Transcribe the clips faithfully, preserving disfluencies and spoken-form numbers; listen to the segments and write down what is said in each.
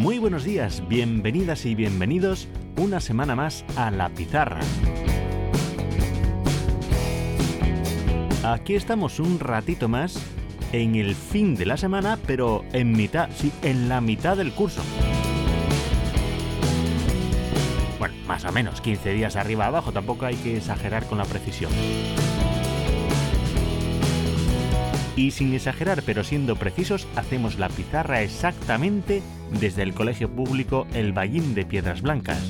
Muy buenos días, bienvenidas y bienvenidos una semana más a La Pizarra. Aquí estamos un ratito más en el fin de la semana, pero en mitad, sí, en la mitad del curso. Bueno, más o menos, quince días arriba abajo, tampoco hay que exagerar con la precisión. Y sin exagerar, pero siendo precisos, hacemos la pizarra exactamente desde el Colegio Público El Vallín de Piedras Blancas.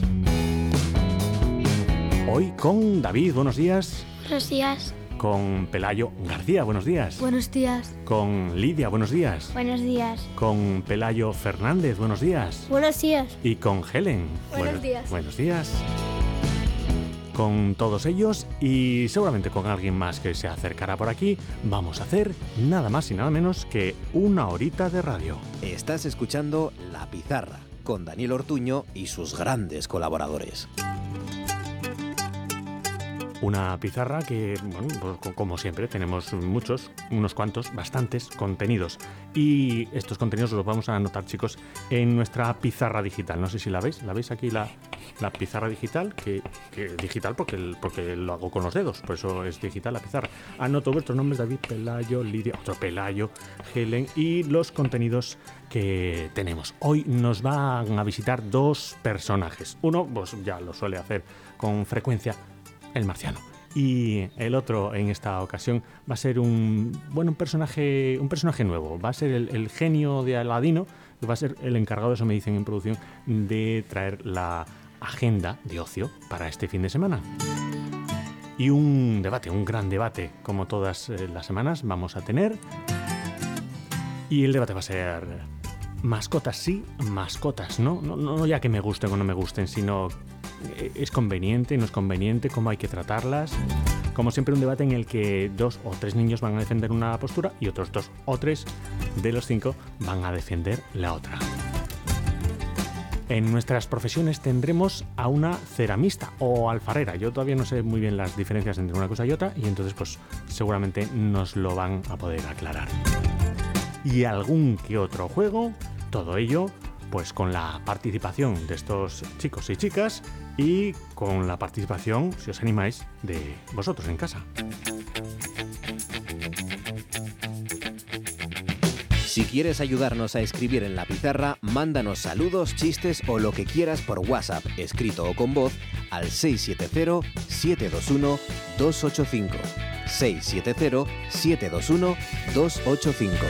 Hoy con David, buenos días. Buenos días. Con Pelayo García, buenos días. Buenos días. Con Lidia, buenos días. Buenos días. Con Pelayo Fernández, buenos días. Buenos días. Y con Helen. Buenos Bueno, días. Buenos días. Con todos ellos y seguramente con alguien más que se acercará por aquí, vamos a hacer nada más y nada menos que una horita de radio. Estás escuchando La Pizarra con Daniel Ortuño y sus grandes colaboradores. Una pizarra que, bueno, pues como siempre, tenemos muchos, unos cuantos, bastantes contenidos. Y estos contenidos los vamos a anotar, chicos, en nuestra pizarra digital. No sé si la veis, ¿la veis aquí la, la pizarra digital? Que, que digital porque, porque lo hago con los dedos, por eso es digital la pizarra. Anoto vuestros nombres: David, Pelayo, Lidia, otro Pelayo, Helen, y los contenidos que tenemos. Hoy nos van a visitar dos personajes. Uno, pues ya lo suele hacer con frecuencia, el marciano. Y el otro en esta ocasión va a ser un bueno un personaje un personaje nuevo. Va a ser el, el genio de Aladino, que va a ser el encargado, eso me dicen en producción, de traer la agenda de ocio para este fin de semana. Y un debate, un gran debate, como todas las semanas vamos a tener. Y el debate va a ser mascotas sí, mascotas no. No, no ya que me gusten o no me gusten, sino es conveniente, no es conveniente, cómo hay que tratarlas. Como siempre, un debate en el que dos o tres niños van a defender una postura y otros dos o tres de los cinco van a defender la otra. En nuestras profesiones tendremos a una ceramista o alfarera. Yo todavía no sé muy bien las diferencias entre una cosa y otra, y entonces pues seguramente nos lo van a poder aclarar. Y algún que otro juego, todo ello pues con la participación de estos chicos y chicas y con la participación, si os animáis, de vosotros en casa. Si quieres ayudarnos a escribir en la pizarra, mándanos saludos, chistes o lo que quieras por WhatsApp, escrito o con voz, al seis siete cero, siete dos uno, dos ocho cinco. seis siete cero, siete dos uno, dos ocho cinco.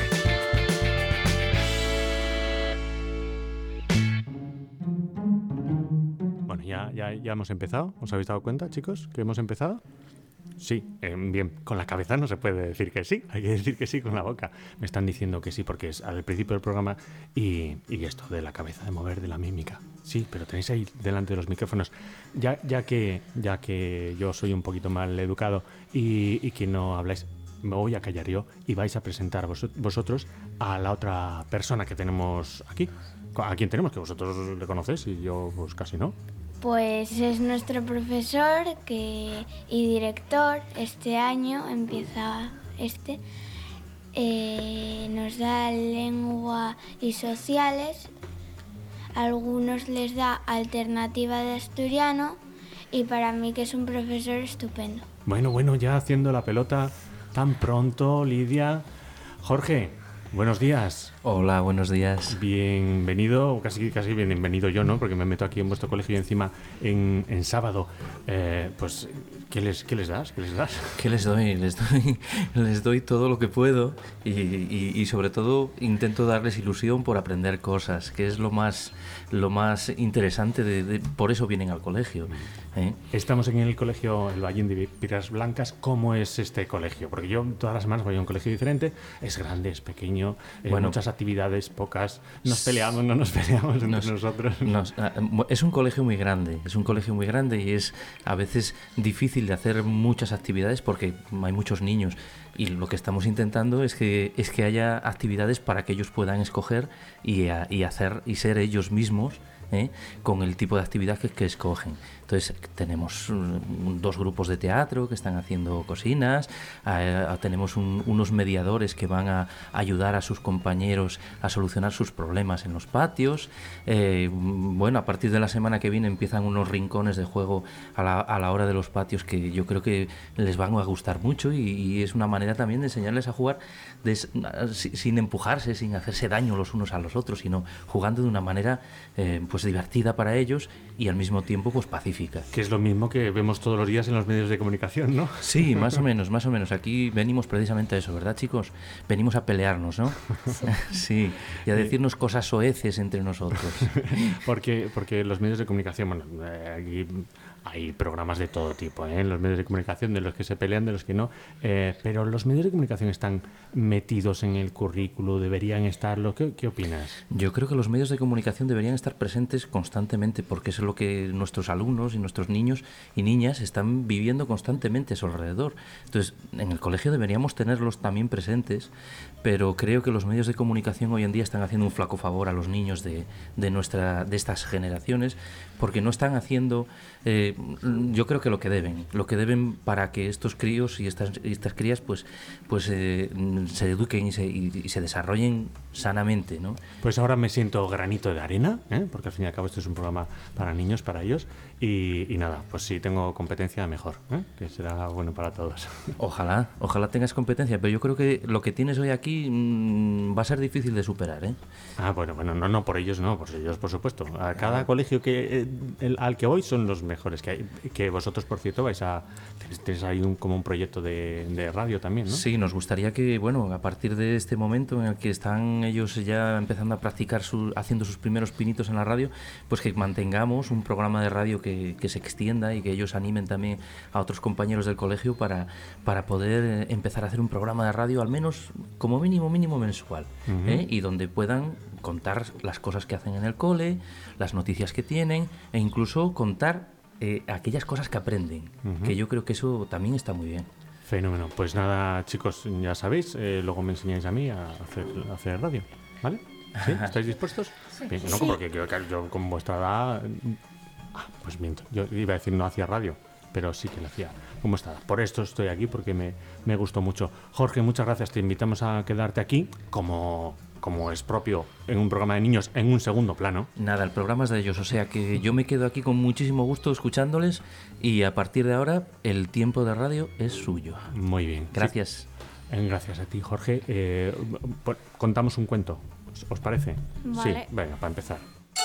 Ya, ya, ya hemos empezado. ¿Os habéis dado cuenta, chicos, que hemos empezado? Sí, eh, bien, con la cabeza no se puede decir que sí, hay que decir que sí con la boca. Me están diciendo que sí porque es al principio del programa y, y esto de la cabeza, de mover, de la mímica. Sí, pero tenéis ahí delante de los micrófonos. Ya, ya, que, ya que yo soy un poquito mal educado y, y que no habláis, me voy a callar yo y vais a presentar vos, vosotros a la otra persona que tenemos aquí. ¿A quién tenemos? Que vosotros le conocéis y yo pues casi no. Pues es nuestro profesor que, y director. Este año empieza este. Eh, nos da lengua y sociales. A algunos les da alternativa de asturiano y para mí que es un profesor estupendo. Bueno, bueno, ya haciendo la pelota tan pronto, Lidia. Jorge, buenos días. Hola, buenos días. Bienvenido, casi casi bienvenido yo, ¿no? Porque me meto aquí en vuestro colegio y encima en, en sábado. Eh, pues, ¿qué les, qué les das? ¿Qué les das? ¿Qué les doy? Les doy, les doy todo lo que puedo y, y, y sobre todo intento darles ilusión por aprender cosas, que es lo más, lo más interesante, de, de, por eso vienen al colegio. ¿eh? Estamos en el colegio El Vallín de Piedras Blancas. ¿Cómo es este colegio? Porque yo todas las semanas voy a un colegio diferente. Es grande, es pequeño, eh, bueno, muchas actividades, pocas. Nos peleamos, no nos peleamos entre nos, nosotros. Nos, es un colegio muy grande, es un colegio muy grande y es a veces difícil de hacer muchas actividades porque hay muchos niños y lo que estamos intentando es que es que haya actividades para que ellos puedan escoger y, a, y hacer y ser ellos mismos ¿eh? Con el tipo de actividad que, que escogen. Entonces tenemos un, dos grupos de teatro que están haciendo cocinas, eh, tenemos un, unos mediadores que van a ayudar a sus compañeros a solucionar sus problemas en los patios. Eh, bueno, a partir de la semana que viene empiezan unos rincones de juego a la, a la hora de los patios que yo creo que les van a gustar mucho y, y es una manera también de enseñarles a jugar de, sin empujarse, sin hacerse daño los unos a los otros, sino jugando de una manera eh, pues divertida para ellos y al mismo tiempo pues pacífica. Que es lo mismo que vemos todos los días en los medios de comunicación, ¿no? Sí, más o menos, más o menos. Aquí venimos precisamente a eso, ¿verdad, chicos? Venimos a pelearnos, ¿no? Sí, y a decirnos cosas soeces entre nosotros. porque, porque los medios de comunicación, bueno, eh, aquí hay programas de todo tipo, ¿eh? En los medios de comunicación, de los que se pelean, de los que no, eh, pero los medios de comunicación están metidos en el currículo, deberían estarlo. ¿Qué, qué opinas? Yo creo que los medios de comunicación deberían estar presentes constantemente porque es lo que nuestros alumnos y nuestros niños y niñas están viviendo constantemente a su alrededor. Entonces, en el colegio deberíamos tenerlos también presentes, pero creo que los medios de comunicación hoy en día están haciendo un flaco favor a los niños de, de, nuestra, de estas generaciones porque no están haciendo, eh, yo creo que lo que deben, lo que deben para que estos críos y estas, estas crías pues, pues eh, se eduquen y se, y, y se desarrollen sanamente, ¿no? Pues ahora me siento granito de arena, ¿eh? Porque al fin y al cabo esto es un programa para niños, para ellos, y, y nada, pues si tengo competencia mejor, ¿eh? Que será bueno para todos. Ojalá, ojalá tengas competencia, pero yo creo que lo que tienes hoy aquí mmm, va a ser difícil de superar, ¿eh? Ah, bueno, bueno, no, no, por ellos no, por ellos por supuesto. A cada ah. colegio que eh, el, al que voy son los mejores que hay, que vosotros por cierto vais a, tenéis ahí un, como un proyecto de, de radio también, ¿no? Sí, nos gustaría que, bueno, a partir de este momento en el que están ellos ya empezando a practicar, su, haciendo sus primeros pinitos en la radio, pues que mantengamos un programa de radio que, que se extienda y que ellos animen también a otros compañeros del colegio para, para poder empezar a hacer un programa de radio al menos como mínimo, mínimo mensual, uh-huh. ¿eh? Y donde puedan contar las cosas que hacen en el cole, las noticias que tienen e incluso contar eh, aquellas cosas que aprenden, uh-huh. que yo creo que eso también está muy bien. Fenómeno. Pues nada, chicos, ya sabéis, eh, luego me enseñáis a mí a hacer, a hacer radio, ¿vale? ¿Sí? ¿Estáis dispuestos? Sí. Bien, no, porque yo, yo con vuestra edad... Ah, pues miento, yo iba a decir no hacía radio, pero sí que lo hacía con vuestra edad. Por esto estoy aquí, porque me, me gustó mucho. Jorge, muchas gracias. Te invitamos a quedarte aquí como... como es propio en un programa de niños, en un segundo plano. Nada, el programa es de ellos, o sea que yo me quedo aquí con muchísimo gusto escuchándoles y a partir de ahora el tiempo de radio es suyo. Muy bien. Gracias. Sí. Gracias a ti, Jorge. Eh, contamos un cuento, ¿os parece? Vale. Sí, venga, para empezar.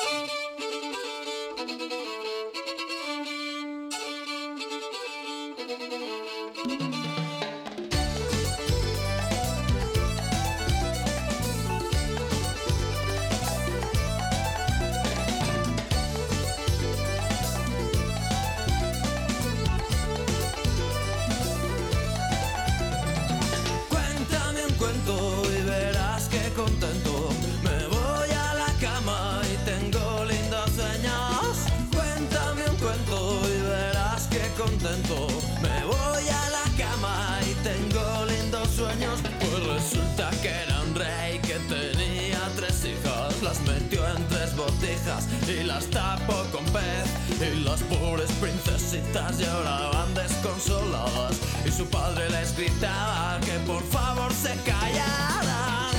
Y las tapó con pez y las pobres princesitas lloraban desconsoladas y su padre les gritaba que por favor se callaran.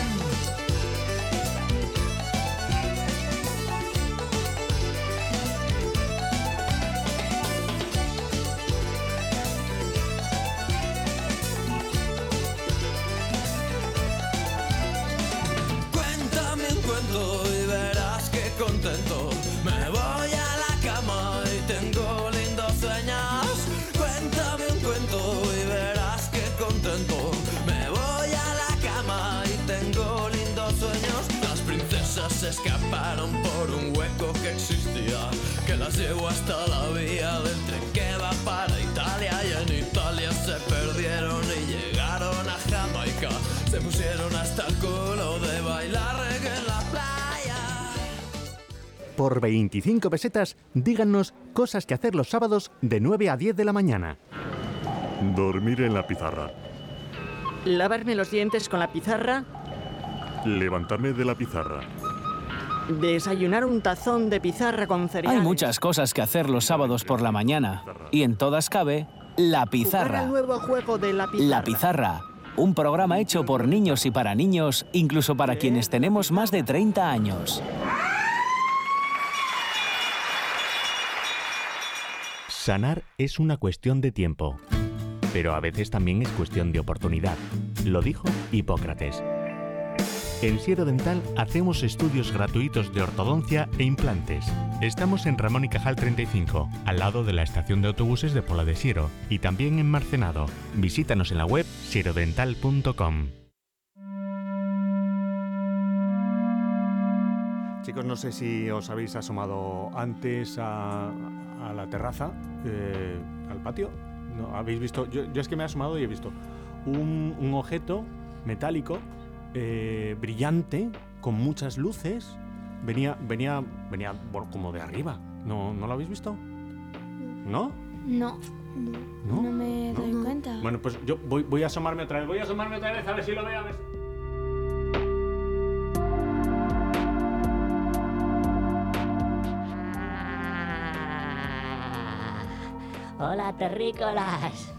Cuéntame un cuento y verás que contento. Me voy a la cama y tengo lindos sueños. Cuéntame un cuento y verás que contento. Me voy a la cama y tengo lindos sueños. Las princesas se escaparon por un hueco que existía, que las llevó hasta la vía del tren que va para Italia. Y en Italia se perdieron y llegaron a Jamaica. Se pusieron hasta el culo de bailar reggae en la playa. Por veinticinco pesetas, díganos cosas que hacer los sábados de nueve a diez de la mañana. Dormir en la pizarra. Lavarme los dientes con la pizarra. Levantarme de la pizarra. Desayunar un tazón de pizarra con cereales. Hay muchas cosas que hacer los sábados por la mañana. Y en todas cabe La Pizarra. El nuevo juego de La Pizarra. La Pizarra. Un programa hecho por niños y para niños, incluso para quienes tenemos más de treinta años. Sanar es una cuestión de tiempo, pero a veces también es cuestión de oportunidad. Lo dijo Hipócrates. En Siero Dental hacemos estudios gratuitos de ortodoncia e implantes. Estamos en Ramón y Cajal treinta y cinco, al lado de la estación de autobuses de Pola de Siero, y también en Marcenado. Visítanos en la web sierodental punto com. Chicos, no sé si os habéis asomado antes a, a la terraza, eh, al patio. ¿No? ¿Habéis visto? Yo, yo es que me he asomado y he visto un, un objeto metálico eh, brillante con muchas luces. Venía, venía, venía bueno, como de arriba. ¿No, ¿No lo habéis visto? ¿No? No, ¿No? no me doy ¿No? cuenta. Bueno, pues yo voy, voy a asomarme otra vez. Voy a asomarme otra vez a ver si lo veo. A ver si... Hola, terrícolas.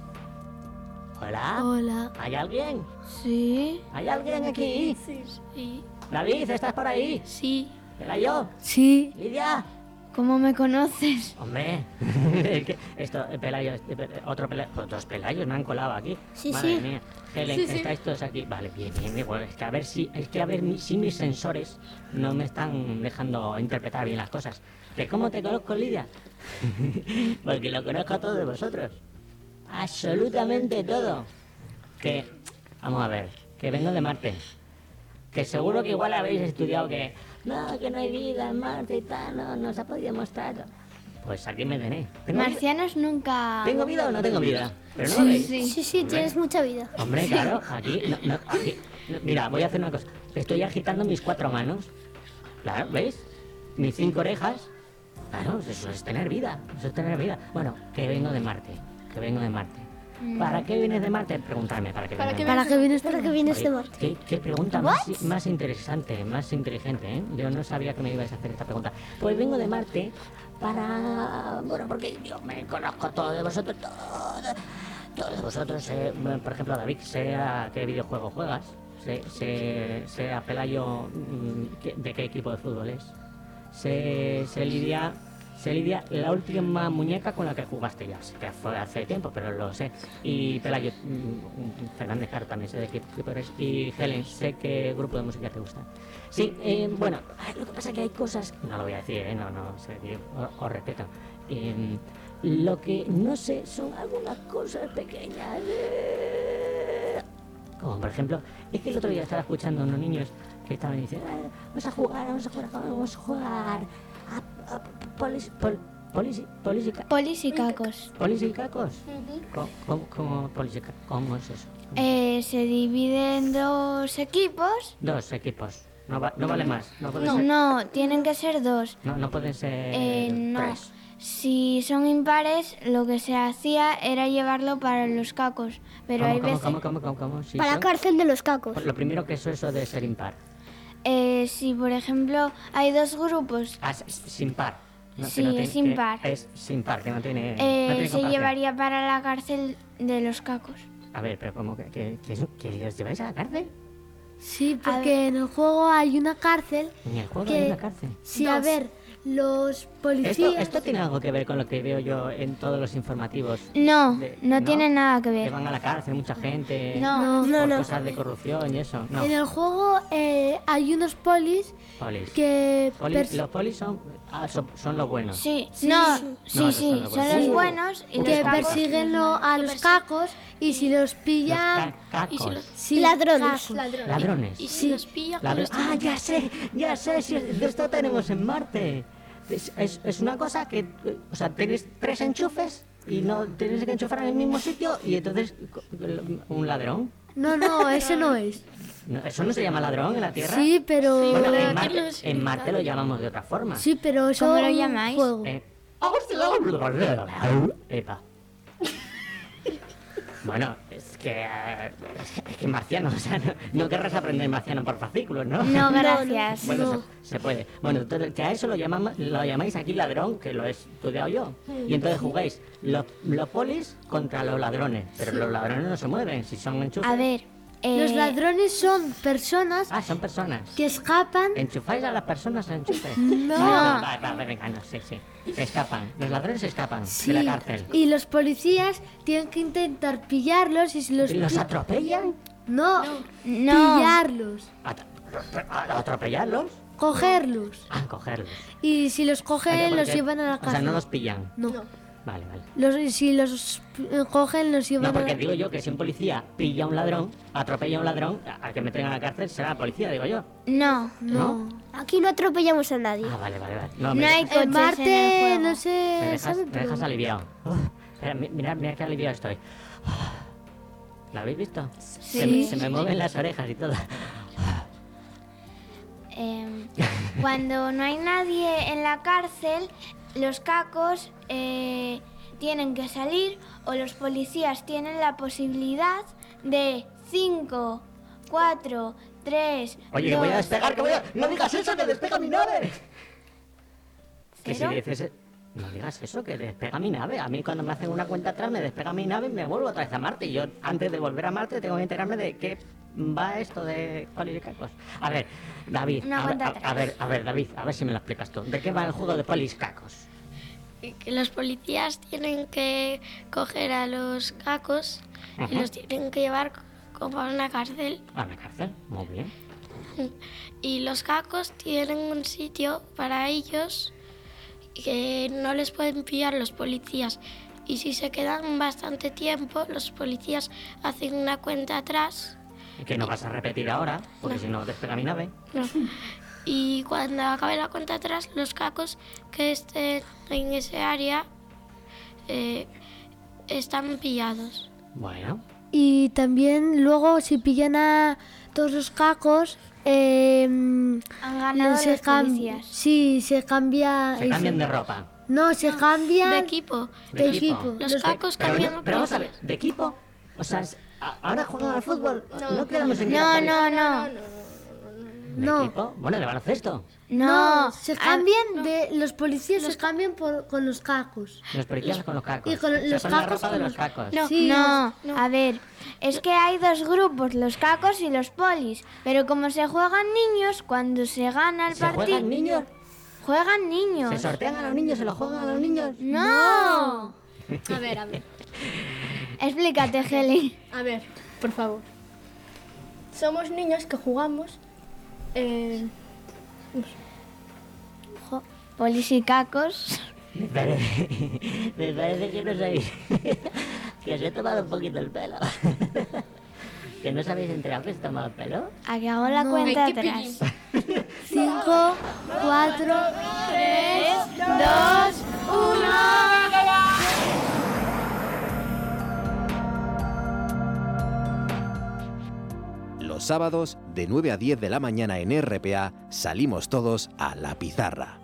Hola. Hola. ¿Hay alguien? Sí. ¿Hay alguien aquí? Sí. Sí. David, ¿estás por ahí? Sí. ¿Era yo? Sí. ¿Lidia? ¿Cómo me conoces? Hombre, es que esto, eh, Pelayo, eh, otro Pelayo, dos Pelayos me han colado aquí. Sí, Madre sí. mía. Helen, Sí, sí. ¿estáis todos aquí? Vale, bien, bien, bien. Bueno, es que a ver si, es que a ver si mis sensores no me están dejando interpretar bien las cosas. ¿Que cómo te conozco, Lidia? Porque lo conozco a todos vosotros. Absolutamente todo. Que, vamos a ver, que vengo de Marte. Que seguro que igual habéis estudiado que no, que no hay vida en Marte y tal, no, no se ha podido mostrar. Pues aquí me tenéis. ¿Tengo vida? Marcianos nunca... ¿Tengo vida o no tengo vida? Pero no lo veis. Sí, Sí, sí, tienes mucha vida. Hombre, claro, aquí, no, no, aquí. no, mira, voy a hacer una cosa. Estoy agitando mis cuatro manos. Claro, ¿veis? Mis cinco orejas. Claro, eso es tener vida. Eso es tener vida. Bueno, que vengo de Marte. Que vengo de Marte. ¿Para qué vienes de Marte? Preguntarme, ¿para qué ¿Para vienes qué de Marte? vienes, para qué vienes de Oye, Marte? ¿Qué, qué pregunta más, más interesante, más inteligente, ¿eh? Yo no sabía que me ibais a hacer esta pregunta. Pues vengo de Marte para... Bueno, porque yo me conozco a todos de vosotros, todos, todos vosotros. Eh, por ejemplo, David, sé a qué videojuego juegas, sé, sé, sé a Pelayo mm, qué- de qué equipo de fútbol es, sé, sé Lidia... Sé, Lidia, la última muñeca con la que jugaste ya, sé que fue hace tiempo, pero lo sé. Y Pelayo, mm, Fernández Caro también sé de qué equipo eres. Y Helen, sé qué grupo de música te gusta. Sí, eh, bueno, lo que pasa es que hay cosas... No lo voy a decir, ¿eh? No, no, sé, yo os, os respeto. Eh, lo que no sé son algunas cosas pequeñas. eh, Como por ejemplo, es que el otro día estaba escuchando a unos niños que estaban diciendo, "Ah, vamos a jugar, vamos a jugar, vamos a jugar a, a polis, pol, polis, polisica- Polis y cacos. polis y cacos". ¿Cómo, cómo, cómo, polisica- cómo es eso? Eh, se divide en dos equipos. Dos equipos. No, va- no vale más. No pueden No, ser, no, tienen que ser dos. no, no pueden ser Eh, no. tres. Si son impares, lo que se hacía era llevarlo para los cacos. Pero ¿Cómo, hay cómo, veces... cómo, cómo, cómo, cómo? Sí, Para ¿no? cárcel de los cacos. Pues lo primero que es eso de ser impar. Eh, si, por ejemplo, hay dos grupos, Ah, es- es sin par. No, que Sí, no tiene- es sin que par. Es sin par, que no tiene. no eh, tiene se comparación. llevaría para la cárcel de los cacos. A ver, pero ¿cómo que, que, que, que os lleváis a la cárcel? Sí, porque en el juego hay una cárcel. En el juego que- hay una cárcel. Sí, a ver, los policías... Esto, esto tiene algo que ver con lo que veo yo en todos los informativos. No, De- no, tiene nada que Que ver. van a la cárcel mucha gente. No, por no, no. cosas de corrupción y eso. No. En el juego eh, hay unos polis Polis. que... Polis- pers- los polis son, ah, son, son los buenos. Sí, Sí, no, sí. sí, No, sí, esos son los son buenos. los buenos y que los cacos. persiguen lo- a los cacos y si los Los pillan... ca- cacos. Sí, ladrones. Ladrones. Y si los pillan... Ladro- Ah, ya sé, ya sé, si de esto tenemos en Marte. Es, es, es una cosa que, eh, o sea, tienes tres enchufes y no tienes que enchufar en el mismo sitio y entonces co- un ladrón. No, no, ese no es. No, ¿eso no se llama ladrón en la Tierra? Sí, pero... Bueno, en Marte, en Marte lo llamamos de otra forma. Sí, pero eso... ¿Cómo lo es un llamáis? juego. Eh, Epa. Bueno, es que... eh, es que marciano, o sea, no, no querrás aprender marciano por fascículos, ¿no? No, gracias. Bueno, No. Se, se puede. Bueno, entonces, que a eso lo, llamamos, lo llamáis aquí ladrón, que lo he estudiado yo. Y entonces jugáis los, los polis contra los ladrones. Pero los ladrones no se mueven, si son enchufes. A ver, eh, Los ladrones son personas Ah, son personas. que escapan. ¿Enchufáis a las personas en enchufes? No. Ah, va, va, va, venga, no, sí, sí. Se escapan. Los ladrones se escapan Sí, de la cárcel. y los policías tienen que intentar pillarlos y si los... ¿Y los pi- atropellan? No, No. pillarlos, ¿A atropellarlos? cogerlos. Ah, cogerlos. Y si los Ah, cogen, los porque- llevan a la O sea, cárcel. no los pillan. No. Vale, vale. Los, si los eh, cogen, los llevan No, a la porque digo yo que si un policía pilla a un ladrón, atropella a un ladrón, a- al que meten a la cárcel será la policía, digo yo. no. ¿No? Aquí no atropellamos a nadie. Ah, vale, vale, vale. No me hay dejas- coches En Marte, en el juego. no me se dejas, sabe, me pero- dejas aliviado. Uf, espera, mi- mirad, mirad qué aliviado estoy. ¿Lo habéis visto? Se, me- Sí. se me mueven las orejas y todo. Eh, cuando no hay nadie en la cárcel, los cacos eh, tienen que salir o los policías tienen la posibilidad de cinco, cuatro, tres, Oye, que voy a despegar, que voy a... ¡No digas eso, que despega mi nave! Que si ¿Cero? dices... e- No digas eso, que despega mi nave. A mí cuando me hacen una cuenta atrás me despega mi nave y me vuelvo otra vez a Marte. Y yo, antes de volver a Marte, tengo que enterarme de qué va esto de polis y cacos. A ver, David, Una a, ver, cuenta a, atrás. a ver, a ver, David, a ver si me lo explicas tú. ¿De qué va el juego de polis cacos? Que los policías tienen que coger a los cacos y Ajá. los tienen que llevar como a una cárcel. A la cárcel, muy bien. Y los cacos tienen un sitio para ellos que no les pueden pillar los policías. Y si se quedan bastante tiempo, los policías hacen una cuenta atrás. Que no vas a repetir ahora, porque No. si no despega mi nave. No. Y cuando acabe la cuenta atrás, los cacos que estén en ese área eh, están pillados. Bueno. Y también luego si pillan a todos los cacos, eh, Han ganado se los cam- policías. Sí, se cambia. Se cambian de ropa. No, se cambia De equipo. de equipo. Los cacos Pero, cambian no- pero vamos a ver, ¿de equipo? O sea, es- a- ahora juegan al fútbol. No, quedamos en que No, la no, no. ¿De No. equipo? Bueno, de baloncesto. No, se ah, cambian de los policías se cambian por, con los cacos. Los policías con los cacos. Y con Se los ponen la cacos ropa de con los los- cacos. No, Sí, no, a ver, es que hay dos grupos, los cacos y los polis. Pero como se juegan niños, cuando se gana el ¿Se partido... juegan niños? Juegan niños. ¿Se sortean a los niños? ¿Se los juegan a los niños? ¡No! A ver, a ver. Explícate, Heli. A ver, por favor. Somos niños que jugamos. Eh, Jo, polis y cacos. Me parece, me parece que no sabéis. Que os he tomado un poquito el pelo. ¿Que no os habéis enterado que os he tomado el pelo? A que hago la No. cuenta Ay, qué atrás. Cinco, cuatro, Tres, dos, uno. Los sábados, de nueve a diez de la mañana en R P A, salimos todos a la pizarra.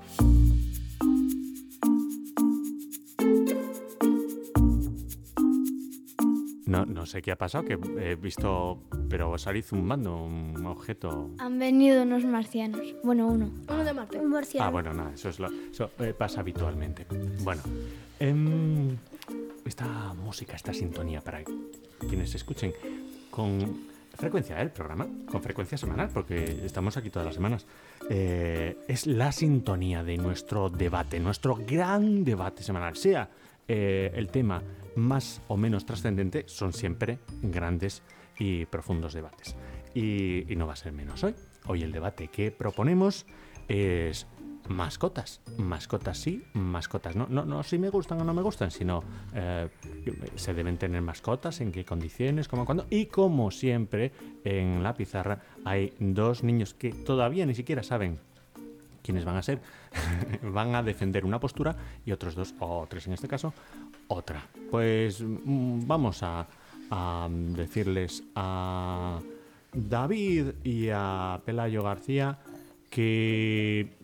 No, no sé qué ha pasado, que he visto, pero salí zumbando un objeto. Han venido unos marcianos. Bueno, uno. uno de Marte. Un marciano. Ah, bueno, nada, eso, es lo, eso eh, pasa habitualmente. Bueno, em, esta música, esta sintonía para quienes escuchen con frecuencia el programa, con frecuencia semanal, porque estamos aquí todas las semanas, eh, es la sintonía de nuestro debate, nuestro gran debate semanal, sea eh, el tema más o menos trascendente, son siempre grandes y profundos debates. Y, y no va a ser menos hoy. Hoy el debate que proponemos es mascotas. Mascotas sí, mascotas no. No, no si me gustan o no me gustan, sino eh, se deben tener mascotas, en qué condiciones, cómo, cuándo. Y como siempre, en la pizarra hay dos niños que todavía ni siquiera saben quiénes van a ser. Van a defender una postura y otros dos, o tres en este caso, otra. Pues mm, vamos a, a decirles a David y a Pelayo García que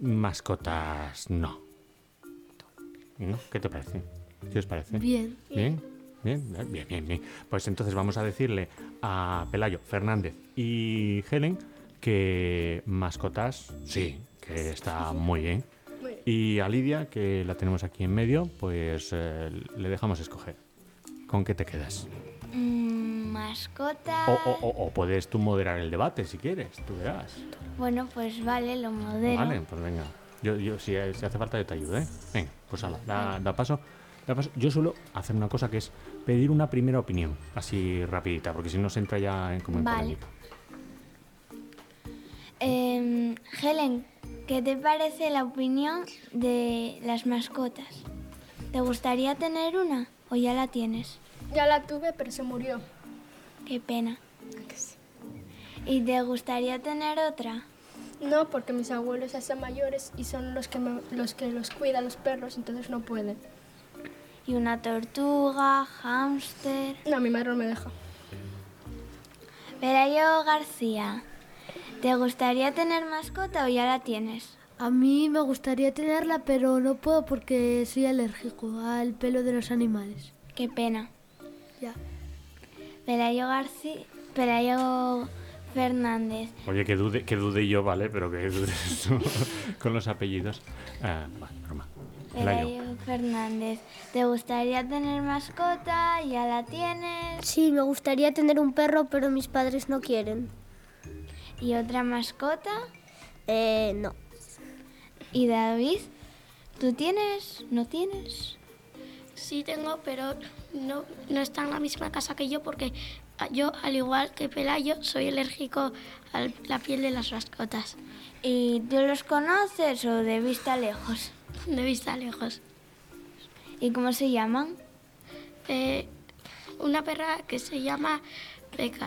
mascotas no. ¿No? ¿Qué te parece? ¿Qué os parece? Bien. ¿Bien? Bien, bien, bien, bien. Pues entonces vamos a decirle a Pelayo, Fernández y Helen que mascotas, sí, que está muy bien. Y a Lidia, que la tenemos aquí en medio, pues eh, le dejamos escoger. ¿Con qué te quedas? Mm, mascota... O, o, o, o puedes tú moderar el debate si quieres, tú verás. Bueno, pues vale, lo modero. Vale, pues venga. Yo, yo si, si hace falta yo te ayudo, ¿eh? Venga, pues ala, da, da paso. Da paso. Yo suelo hacer una cosa que es pedir una primera opinión, así rapidita, porque si no se entra ya en como en Vale. polémica. Eh, Helen, ¿qué te parece la opinión de las mascotas? ¿Te gustaría tener una o ya la tienes? Ya la tuve, pero se murió. Qué pena. ¿Y te gustaría tener otra? No, porque mis abuelos ya son mayores y son los que, me- los que los cuidan los perros, entonces no pueden. ¿Y una tortuga, hámster? No, mi madre no me deja. Pelayo García, ¿te gustaría tener mascota o ya la tienes? A mí me gustaría tenerla, pero no puedo porque soy alérgico al pelo de los animales. Qué pena. Ya. Pelayo García, Pelayo Fernández. Oye, que dude, que dude yo, ¿vale? Pero que dude tú con los apellidos. Ah, vale, broma. Pelayo. Pelayo Fernández, ¿te gustaría tener mascota? ¿Ya la tienes? Sí, me gustaría tener un perro, pero mis padres no quieren. ¿Y otra mascota? Eh, no. ¿Y David? ¿Tú tienes? ¿No tienes? Sí tengo, pero no, no está en la misma casa que yo porque yo, al igual que Pelayo, soy alérgico a la piel de las mascotas. ¿Y tú los conoces o de vista lejos? De vista lejos. ¿Y cómo se llaman? Eh, una perra que se llama Peca.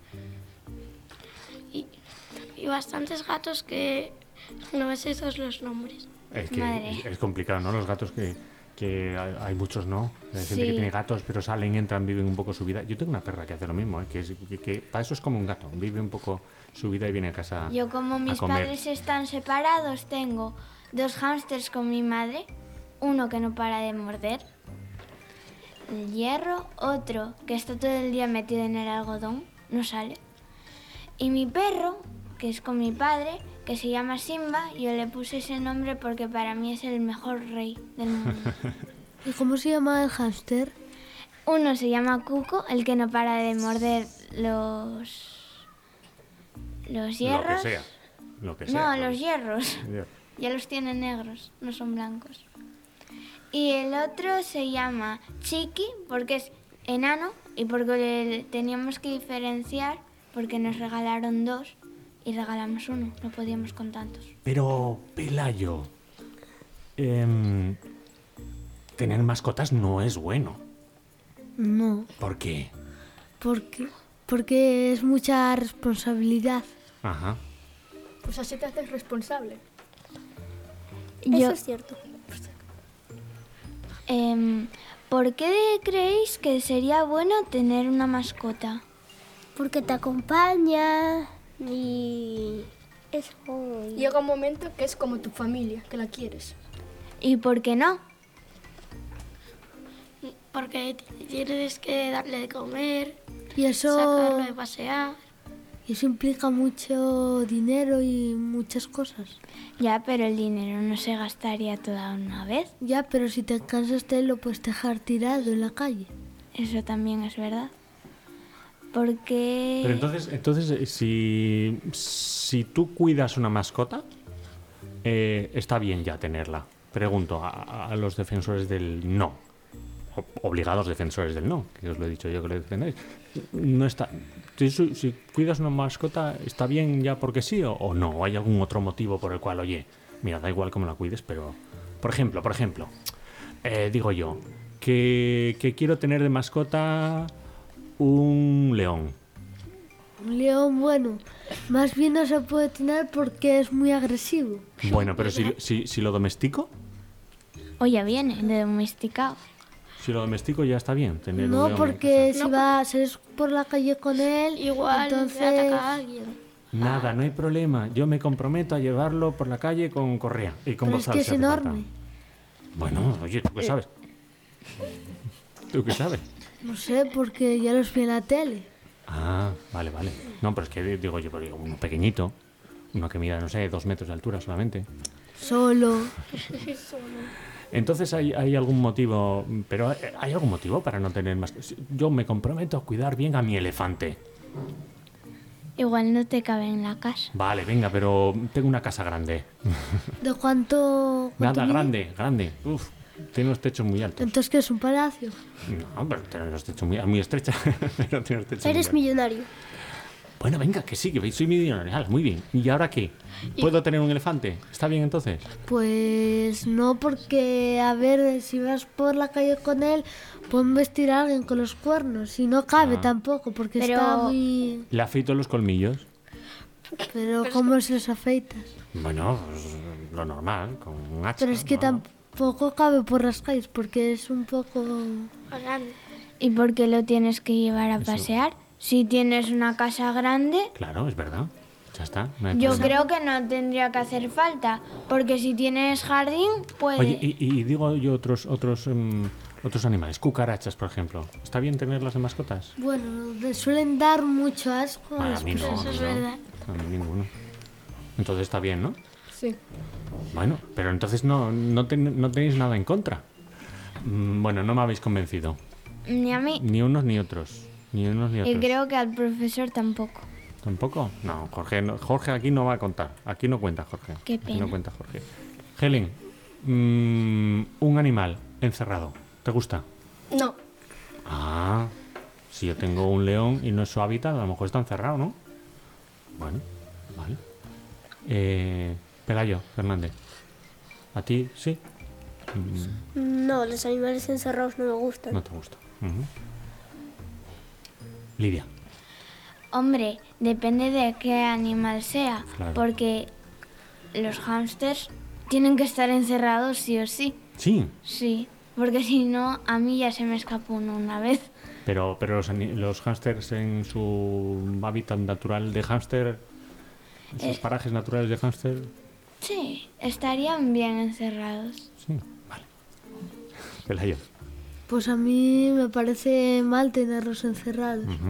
Y, y bastantes gatos que no me sé todos los nombres. Es que Madre. es, es complicado, ¿no? Los gatos que, que hay, hay muchos, ¿no? Hay gente Sí. que tiene gatos, pero salen, entran, viven un poco su vida. Yo tengo una perra que hace lo mismo, ¿eh? Que, es, que, que para eso es como un gato. Vive un poco su vida y viene a casa Yo como a mis comer. padres están separados, tengo dos hámsters con mi madre, uno que no para de morder, el hierro, otro que está todo el día metido en el algodón, no sale. Y mi perro, que es con mi padre, que se llama Simba, yo le puse ese nombre porque para mí es el mejor rey del mundo. ¿Y cómo se llama el hámster? Uno se llama Cuco, el que no para de morder los los hierros. Lo que sea. Lo que No, sea. los hierros. Ya. Ya los tiene negros, no son blancos. Y el otro se llama Chiqui porque es enano y porque le teníamos que diferenciar porque nos regalaron dos y regalamos uno, no podíamos con tantos. Pero, Pelayo, em, tener mascotas no es bueno. No. ¿Por qué? Porque, porque es mucha responsabilidad. Ajá. Pues así te haces responsable. Yo- Eso es cierto. Em, ¿Por qué creéis que sería bueno tener una mascota? Porque te acompaña y eso. Llega un momento que es como tu familia, que la quieres. ¿Y por qué no? Porque t- tienes que darle de comer, Y eso, sacarlo de pasear. y eso implica mucho dinero y muchas cosas. Ya, pero el dinero no se gastaría toda una vez. Ya, pero si te cansas te lo puedes dejar tirado en la calle. Eso también es verdad. Porque... Pero entonces, entonces eh, si, si tú cuidas una mascota, eh, está bien ya tenerla. Pregunto a, a los defensores del no. O- Obligados defensores del no, que os lo he dicho yo que lo defendáis. No está. Si, si- si cuidas una mascota, ¿está bien ya porque sí o, o no? ¿O hay algún otro motivo por el cual, oye, mira, da igual cómo la cuides, pero... Por ejemplo, por ejemplo, eh, digo yo, que, que quiero tener de mascota un león. Un león, bueno, más bien no se puede tener porque es muy agresivo. Bueno, pero si, si, si lo domestico, O ya viene, de domesticado. si lo domestico ya está bien tener un No, león. porque No, si vas sales por la calle con él, Igual entonces... ataca a alguien. Nada, no hay problema. Yo me comprometo a llevarlo por la calle con correa y con Pero es bozal, que es si hace falta. enorme. Bueno, oye, ¿tú qué sabes? ¿Tú qué sabes? No sé, porque ya los vi en la tele. Ah, vale, vale. No, pero es que digo yo, digo, uno pequeñito, uno que mida, no sé, dos metros de altura solamente. Solo. Entonces hay, hay algún motivo, pero hay, hay algún motivo para no tener más. Yo me comprometo a cuidar bien a mi elefante. Igual no te cabe en la casa. Vale, venga, pero tengo una casa grande. ¿De cuánto? cuánto Nada, mide? grande, grande. Uf, tiene los techos muy altos. Entonces, ¿qué es un palacio? No, pero tiene los techos muy, muy estrechos. Pero tiene los techos muy Eres altos. millonario. Bueno, venga, que sí, que soy millonario. Hala, muy bien. ¿Y ahora qué? ¿Puedo tener un elefante? ¿Está bien entonces? Pues no, porque, a ver, si vas por la calle con él, pueden vestir a alguien con los cuernos. Y no cabe Ah. tampoco, porque Pero- está muy... ¿Le afeito los colmillos? Pero, ¿cómo se los afeitas? Bueno, pues, lo normal, con un hacha. Pero es que ¿no? tampoco cabe por las calles, porque es un poco... Grande. ¿Y por qué lo tienes que llevar a Eso. pasear? Si tienes una casa grande, Claro, es verdad. Ya está. No hay yo problema. creo que no tendría que hacer falta, porque si tienes jardín, pues... Oye, y, y digo yo otros otros em, otros animales, cucarachas, por ejemplo. ¿Está bien tenerlas de mascotas? Bueno, le suelen dar mucho asco a Ah, las a mí no, personas. a mí Eso es no. verdad. A mí ninguno. Entonces está bien, ¿no? Sí. Bueno, pero entonces no, no, ten- no tenéis nada en contra. Mm, Bueno, no me habéis convencido. Ni a mí. Ni unos ni otros. Ni unos ni Y otros. creo que al profesor tampoco. ¿Tampoco? No, Jorge, no- Jorge aquí no va a contar. Aquí no cuenta Jorge. Qué Aquí pena. no cuenta Jorge. Helen, mm, un animal encerrado. ¿Te gusta? No. Ah, si yo tengo un león y no es su hábitat, a lo mejor está encerrado, ¿no? Bueno, vale. Eh, Pelayo, Fernández. ¿A ti sí? Mm, No, los animales encerrados no me gustan. no te gusta. Ujú. Lidia. Hombre, depende de qué animal sea, Claro. porque los hámsters tienen que estar encerrados sí o sí. Sí, Sí, porque si no, a mí ya se me escapó uno una vez. pero, pero los, ani- los hámsters en su hábitat natural de hámster, en sus Eh. parajes naturales de hámster, Sí, estarían bien encerrados. sí, vale. Pelayo. Pues a mí me parece mal tenerlos encerrados. Ujú.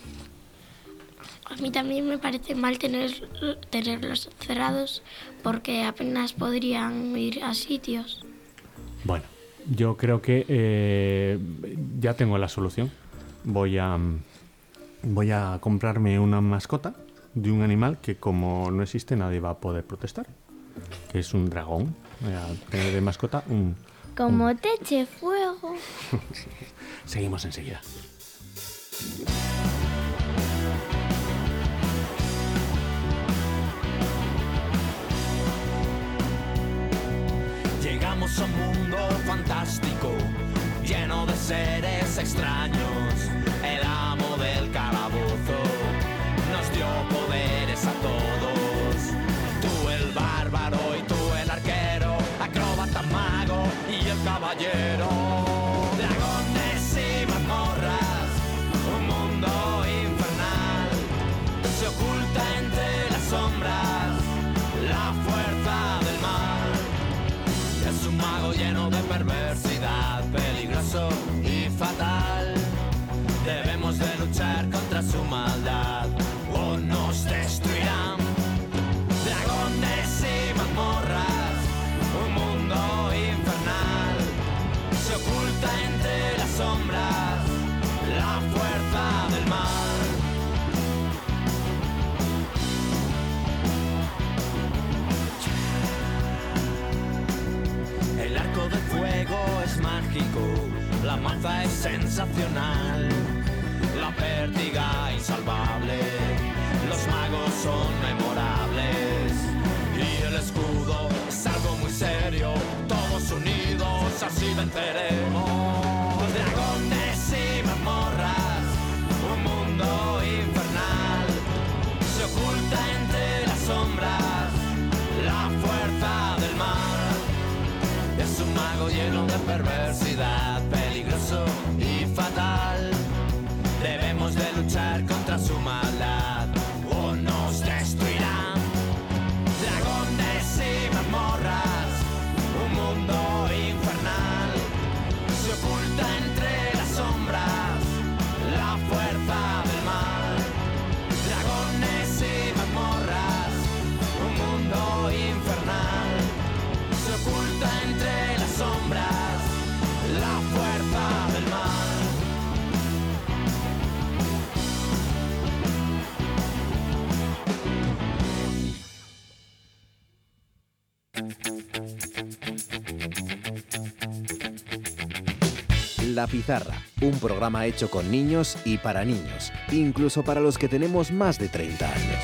A mí también me parece mal tener, tenerlos cerrados porque apenas podrían ir a sitios. Bueno, yo creo que eh, ya tengo la solución. Voy a voy a comprarme una mascota de un animal que, como no existe, nadie va a poder protestar. Que es un dragón. Voy a tener de mascota un... Como te eche fuego. Seguimos enseguida. Llegamos a un mundo fantástico, lleno de seres extraños. El amo del calabozo nos dio poderes a todos. Tú el bárbaro y tú el arquero, acróbata, mago y el caballero. Dragones y mazmorras, un mundo infernal. Se oculta entre las sombras la fuerza del mal. Es un mago lleno de perversidad, peligroso y fatal. Debemos de luchar contra su maldad o nos destruirán. Dragones y mazmorras, un mundo infernal. Se oculta entre las sombras la fuerza del mal. El arco de fuego es mágico, la maza es sensacional, la pértiga insalvable, los magos son memorables y el escudo es algo muy serio, todos unidos así venceremos. Dragones y mazmorras, un mundo infernal, se oculta entre las sombras la fuerza del mal. Es un mago lleno de perversidad, peligroso y fatal. Debemos de luchar contra su maldad o nos destruirán. Dragones y mazmorras, un mundo infernal. Se oculta entre las sombras En la Pizarra, un programa hecho con niños y para niños, incluso para los que tenemos más de treinta años.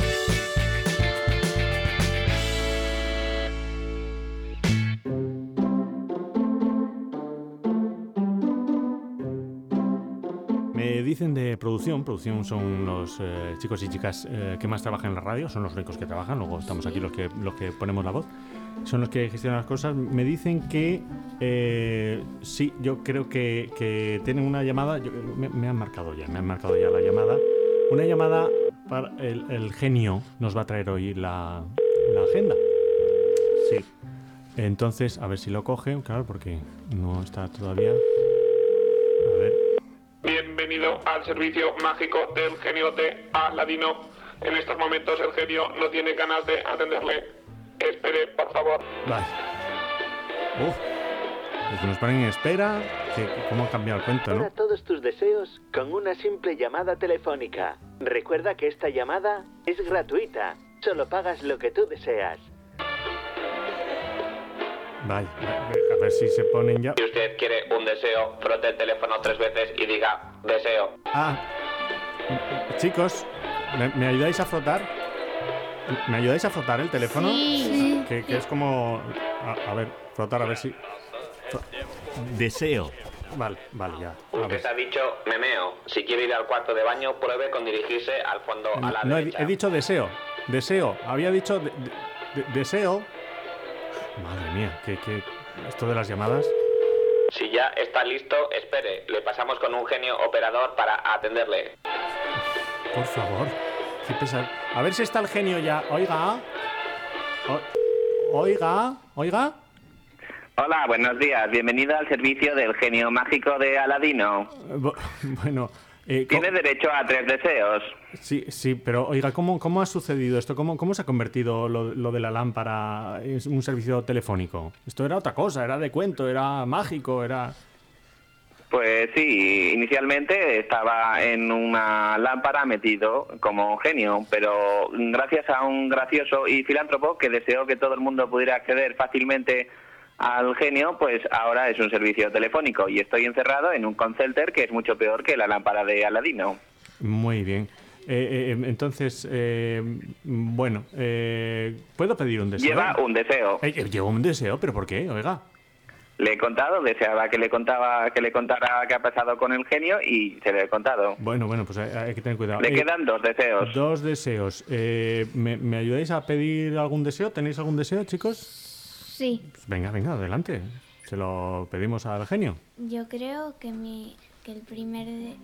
Me dicen de producción, producción son los eh, chicos y chicas eh, que más trabajan en la radio, son los ricos que trabajan, luego estamos aquí los que, los que ponemos la voz, son los que gestionan las cosas. Me dicen que eh, sí, yo creo que, que tienen una llamada, yo, me, me han marcado ya, me han marcado ya la llamada, una llamada para el, el genio nos va a traer hoy la, la agenda. Sí, entonces a ver si lo coge, claro, porque no está todavía. A ver. Bienvenido al servicio mágico del genio de Aladino. En estos momentos el genio no tiene ganas de atenderle. Espere, por favor. Vale. Uf. Pues nos ponen en espera. ¿Qué, ¿Cómo ha cambiado el cuento, no? Para todos tus deseos con una simple llamada telefónica. Recuerda que esta llamada es gratuita. Solo pagas lo que tú deseas. Vale, a ver si se ponen ya. Si usted quiere un deseo, frote el teléfono tres veces y diga deseo. Ah, chicos, ¿me, me ayudáis a frotar? ¿Me ayudáis a frotar el teléfono? Sí. Que, que es como... A, a ver, frotar, a ver si... Deseo. Vale, vale, ya. A Usted ver. ha dicho memeo. Si quiere ir al cuarto de baño, pruebe con dirigirse al fondo a la No, he, derecha. he dicho deseo. Deseo. Había dicho de, de, de, deseo. Madre mía, que, que esto de las llamadas. Si ya está listo, espere. Le pasamos con un genio operador para atenderle. Por favor. Qué pesado. A ver si está el genio ya. Oiga. O, oiga. Oiga. Hola, buenos días. Bienvenido al servicio del genio mágico de Aladino. Bueno... Eh, Tiene derecho a tres deseos. Sí, sí, pero oiga, ¿cómo, cómo ha sucedido esto? ¿Cómo, cómo se ha convertido lo, lo de la lámpara en un servicio telefónico? Esto era otra cosa, era de cuento, era mágico, era... Pues sí, inicialmente estaba en una lámpara metido como genio, pero gracias a un gracioso y filántropo que deseó que todo el mundo pudiera acceder fácilmente al genio, pues ahora es un servicio telefónico y estoy encerrado en un call center que es mucho peor que la lámpara de Aladino. Muy bien. Eh, eh, entonces, eh, bueno, eh, ¿puedo pedir un deseo? Lleva un deseo. Eh, lleva un deseo, ¿pero por qué? Oiga. Le he contado, deseaba que le contaba que le contara qué ha pasado con el genio y se lo he contado. Bueno, bueno, pues hay, hay que tener cuidado. Le Eh, quedan dos deseos. Dos deseos. Eh, ¿me, ¿Me ayudáis a pedir algún deseo? ¿Tenéis algún deseo, chicos? Sí. Pues venga, venga, adelante. Se lo pedimos al genio. Yo creo que, mi, que el primer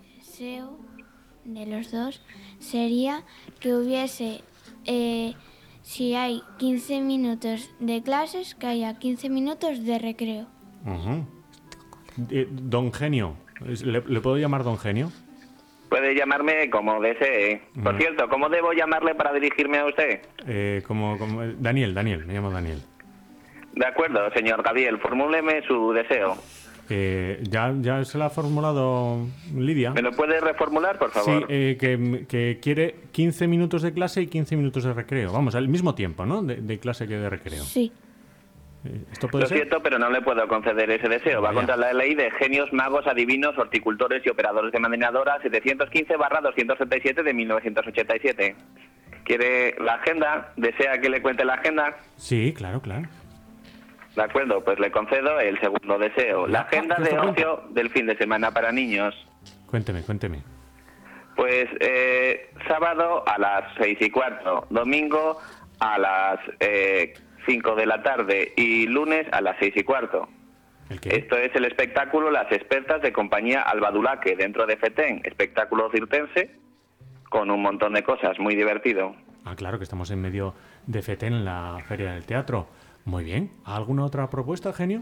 deseo de los dos sería que hubiese, eh, si hay quince minutos de clases, que haya quince minutos de recreo. Uh-huh. Eh, don Genio. ¿Le, ¿Le puedo llamar Don Genio? Puede llamarme como desee. Por Mm. cierto, ¿cómo debo llamarle para dirigirme a usted? Eh, como, como Daniel, Daniel, me llamo Daniel. De acuerdo, señor Gabriel, formúleme su deseo. Eh, ya, ya se la ha formulado Lidia. ¿Me lo puede reformular, por favor? Sí, eh, que, que quiere quince minutos de clase y quince minutos de recreo. Vamos, al mismo tiempo, ¿no? De, de clase que de recreo. Sí. Eh, ¿Esto puede Lo ser? siento, pero no le puedo conceder ese deseo. Va Vaya. contra la ley de genios, magos, adivinos, horticultores y operadores de mantenedora setecientos quince barra doscientos setenta y siete de mil novecientos ochenta y siete. ¿Quiere la agenda? ¿Desea que le cuente la agenda? Sí, claro, claro. De acuerdo, pues le concedo el segundo deseo. La agenda de ocio del fin de semana para niños. Cuénteme, cuénteme. Pues eh, sábado a las seis y cuarto, domingo a las eh, cinco de la tarde y lunes a las seis y cuarto. Esto es el espectáculo Las Expertas de Compañía Albadulaque dentro de FETEN, espectáculo circense con un montón de cosas, muy divertido. Ah, claro, que estamos en medio de FETEN en la Feria del Teatro. Muy bien. ¿Alguna otra propuesta, genio?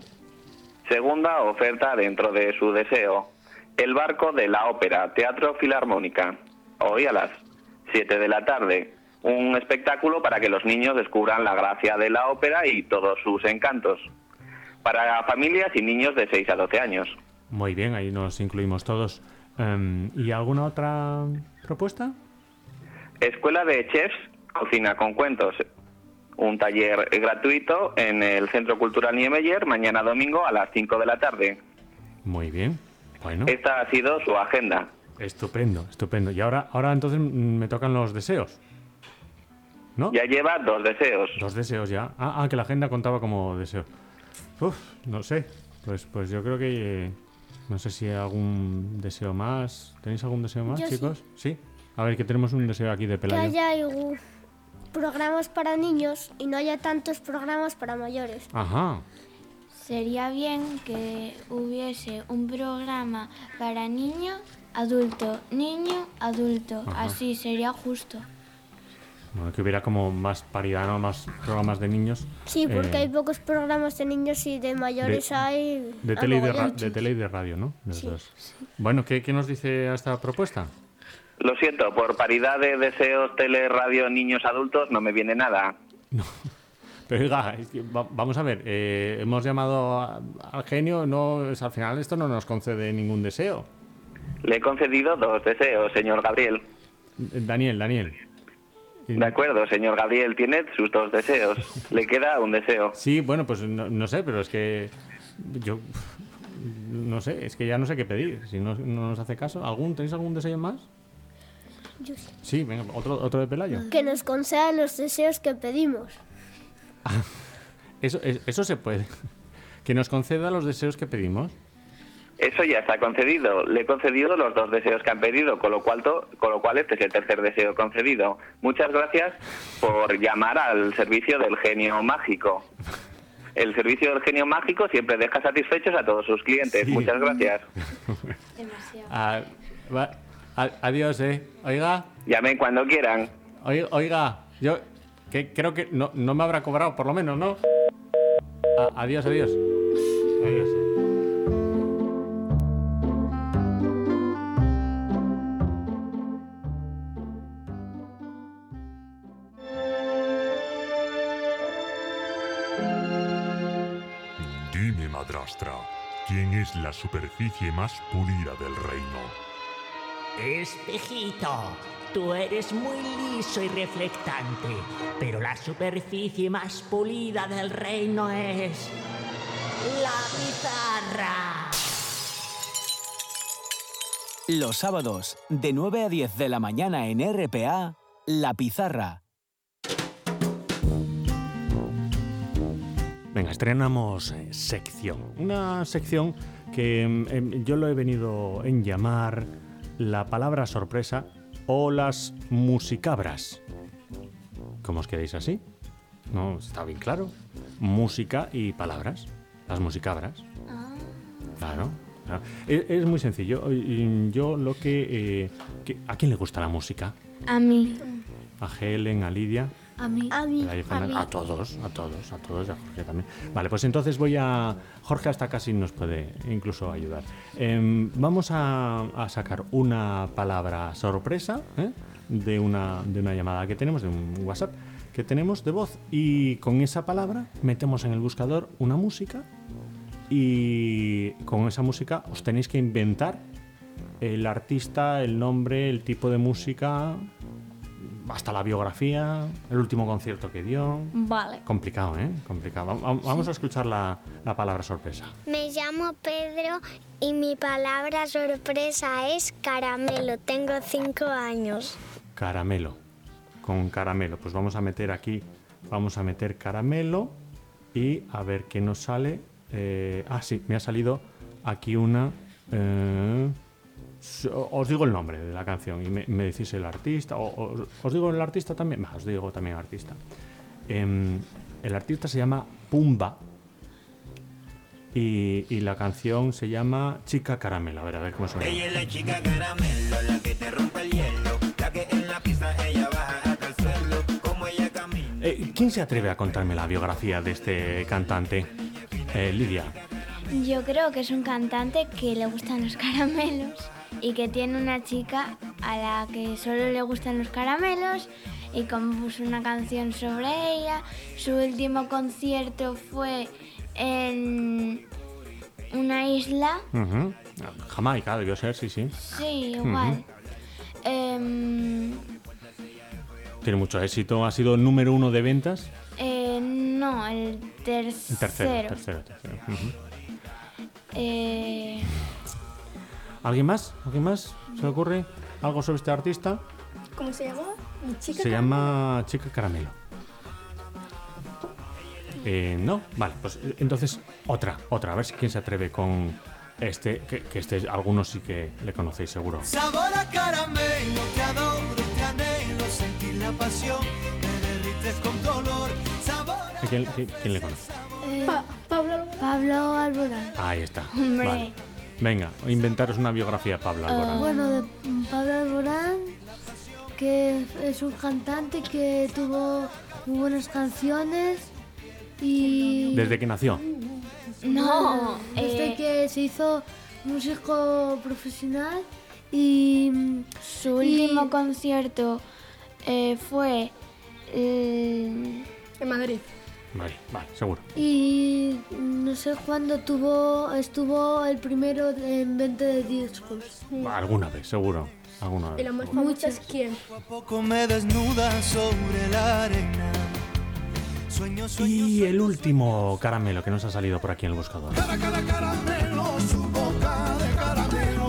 Segunda oferta dentro de su deseo. El barco de la ópera, Teatro Filarmónica. Hoy a las siete de la tarde. Un espectáculo para que los niños descubran la gracia de la ópera y todos sus encantos. Para familias y niños de seis a doce años. Muy bien, ahí nos incluimos todos. Um, ¿Y alguna otra propuesta? Escuela de Chefs, Cocina con Cuentos. Un taller gratuito en el Centro Cultural Niemeyer, mañana domingo a las cinco de la tarde. Muy bien. Bueno. Esta ha sido su agenda. Estupendo, estupendo. Y ahora, ahora entonces me tocan los deseos, ¿no? Ya lleva dos deseos. Dos deseos ya. Ah, ah que la agenda contaba como deseo. Uf, no sé. Pues, pues yo creo que... Eh, no sé si hay algún deseo más. ¿Tenéis algún deseo más, Yo chicos? Sí. ¿Sí? A ver, que tenemos un deseo aquí de Que Pelayo. haya algún programas para niños y no haya tantos programas para mayores. Ajá. Sería bien que hubiese un programa para niño, adulto, niño, adulto. Ajá. Así sería justo. Bueno, que hubiera como más paridad, ¿no? Más programas de niños. Sí, porque Eh, hay pocos programas de niños y de mayores de- hay... De a tele, y de, ra- mogollón. de tele y de radio, ¿no? De los Sí, dos. Bueno, ¿qué, ¿qué nos dice a esta propuesta? Lo siento, por paridad de deseos, tele, radio, niños, adultos, no me viene nada. Pero oiga, es que va- vamos a ver, eh, hemos llamado a- al genio, no, es, al final esto no nos concede ningún deseo. Le he concedido dos deseos, señor Gabriel. Eh, Daniel, Daniel. De acuerdo, señor Gabriel, tiene sus dos deseos. Le queda un deseo. Sí, bueno, pues no, no sé, pero es que yo no sé, es que ya no sé qué pedir. Si no, no nos hace caso, ¿algún tenéis algún deseo más? Yo sí. Sí, venga, otro, otro de Pelayo. Que nos concedan los deseos que pedimos. Eso, es- eso se puede. Que nos conceda los deseos que pedimos. Eso ya está concedido. Le he concedido los dos deseos que han pedido, con lo cual, to- con lo cual este es el tercer deseo concedido. Muchas gracias por llamar al servicio del genio mágico. El servicio del genio mágico siempre deja satisfechos a todos sus clientes. Sí. Muchas gracias. Demasiado. Ah, va- a- adiós, eh. Oiga. Llamen cuando quieran. Oiga, oiga, yo que creo que no, no me habrá cobrado, por lo menos, ¿no? A- adiós, adiós. Adiós. Dime, madrastra, ¿quién es la superficie más pulida del reino? Espejito, tú eres muy liso y reflectante, pero la superficie más pulida del reino es la pizarra. Los sábados, de nueve a diez de la mañana en R P A, La Pizarra. Venga, estrenamos eh, sección. Una sección que mm, em, yo lo he venido en llamar la palabra sorpresa o las musicabras. ¿Cómo os quedáis así? ¿No? Está bien claro. Música y palabras. Las musicabras. Claro. claro. Es, es muy sencillo. Y yo lo que, eh, que... ¿A quién le gusta la música? A mí. A Helen, a Lidia. A mí. A mí. A, Fernanda, a todos, a todos, a todos, a Jorge también. Vale, pues entonces voy a... Jorge hasta casi nos puede incluso ayudar. Eh, vamos a, a sacar una palabra sorpresa ¿eh? de, una, de una llamada que tenemos, de un WhatsApp que tenemos de voz. Y con esa palabra metemos en el buscador una música y con esa música os tenéis que inventar el artista, el nombre, el tipo de música... Hasta la biografía, el último concierto que dio. Vale. Complicado, ¿eh? Complicado. Va- Vamos a escuchar la, la palabra sorpresa. Me llamo Pedro y mi palabra sorpresa es caramelo. Tengo cinco años. Caramelo. Con caramelo. Pues vamos a meter aquí, vamos a meter caramelo y a ver qué nos sale. Eh, ah, sí, me ha salido aquí una... eh, os digo el nombre de la canción y me, me decís el artista. O, o- ¿Os digo el artista también? Bah, os digo también artista. Em, el artista se llama Pumba y, y la canción se llama Chica Caramelo. A ver, a ver cómo suena. Ella es la chica caramelo, la que te rompe el hielo, la que en la pista ella baja hasta el suelo, como ella camina. Eh, ¿Quién se atreve a contarme la biografía de este cantante? Eh, Lidia. Yo creo que es un cantante que le gustan los caramelos y que tiene una chica a la que solo le gustan los caramelos y compuso una canción sobre ella. Su último concierto fue en una isla. Ujú. Jamaica, debió ser, sí, sí. Sí, igual. Ujú. Em, Tiene mucho éxito. Ha sido número uno de ventas. eh, no, el tercero. El tercero, tercero, tercero. Ujú. Eh, ¿Alguien más? ¿Alguien más? ¿Se le ocurre algo sobre este artista? ¿Cómo se llama? Mi chica. Se llama Chica Caramelo. Eh, no, vale, pues entonces otra, otra, a ver si quién se atreve con este, que, que este algunos sí que le conocéis seguro. Sabor a caramelo, te adoro, te anhelo, sentir la pasión, me derrites con dolor. Sabor a... ¿Quién, quién, quién le conoce? Eh, pa Pablo, Pablo Alborán. Ahí está. Hombre. Vale. Venga, inventaros una biografía de Pablo Alborán. Uh, bueno, de Pablo Alborán, que es un cantante que tuvo muy buenas canciones y... ¿Desde que nació? No, desde eh, que se hizo músico profesional y... Su y- último concierto eh, fue eh, En Madrid. Vale, vale, seguro. Y no sé cuándo tuvo, estuvo el primero en venta de discos. Alguna vez, seguro. Alguna Y vez. la más famosa es quién. poco me desnuda sobre la arena. Sueño, sueño, Y el último caramelo que nos ha salido por aquí en el buscador. caramelo, su boca de caramelo.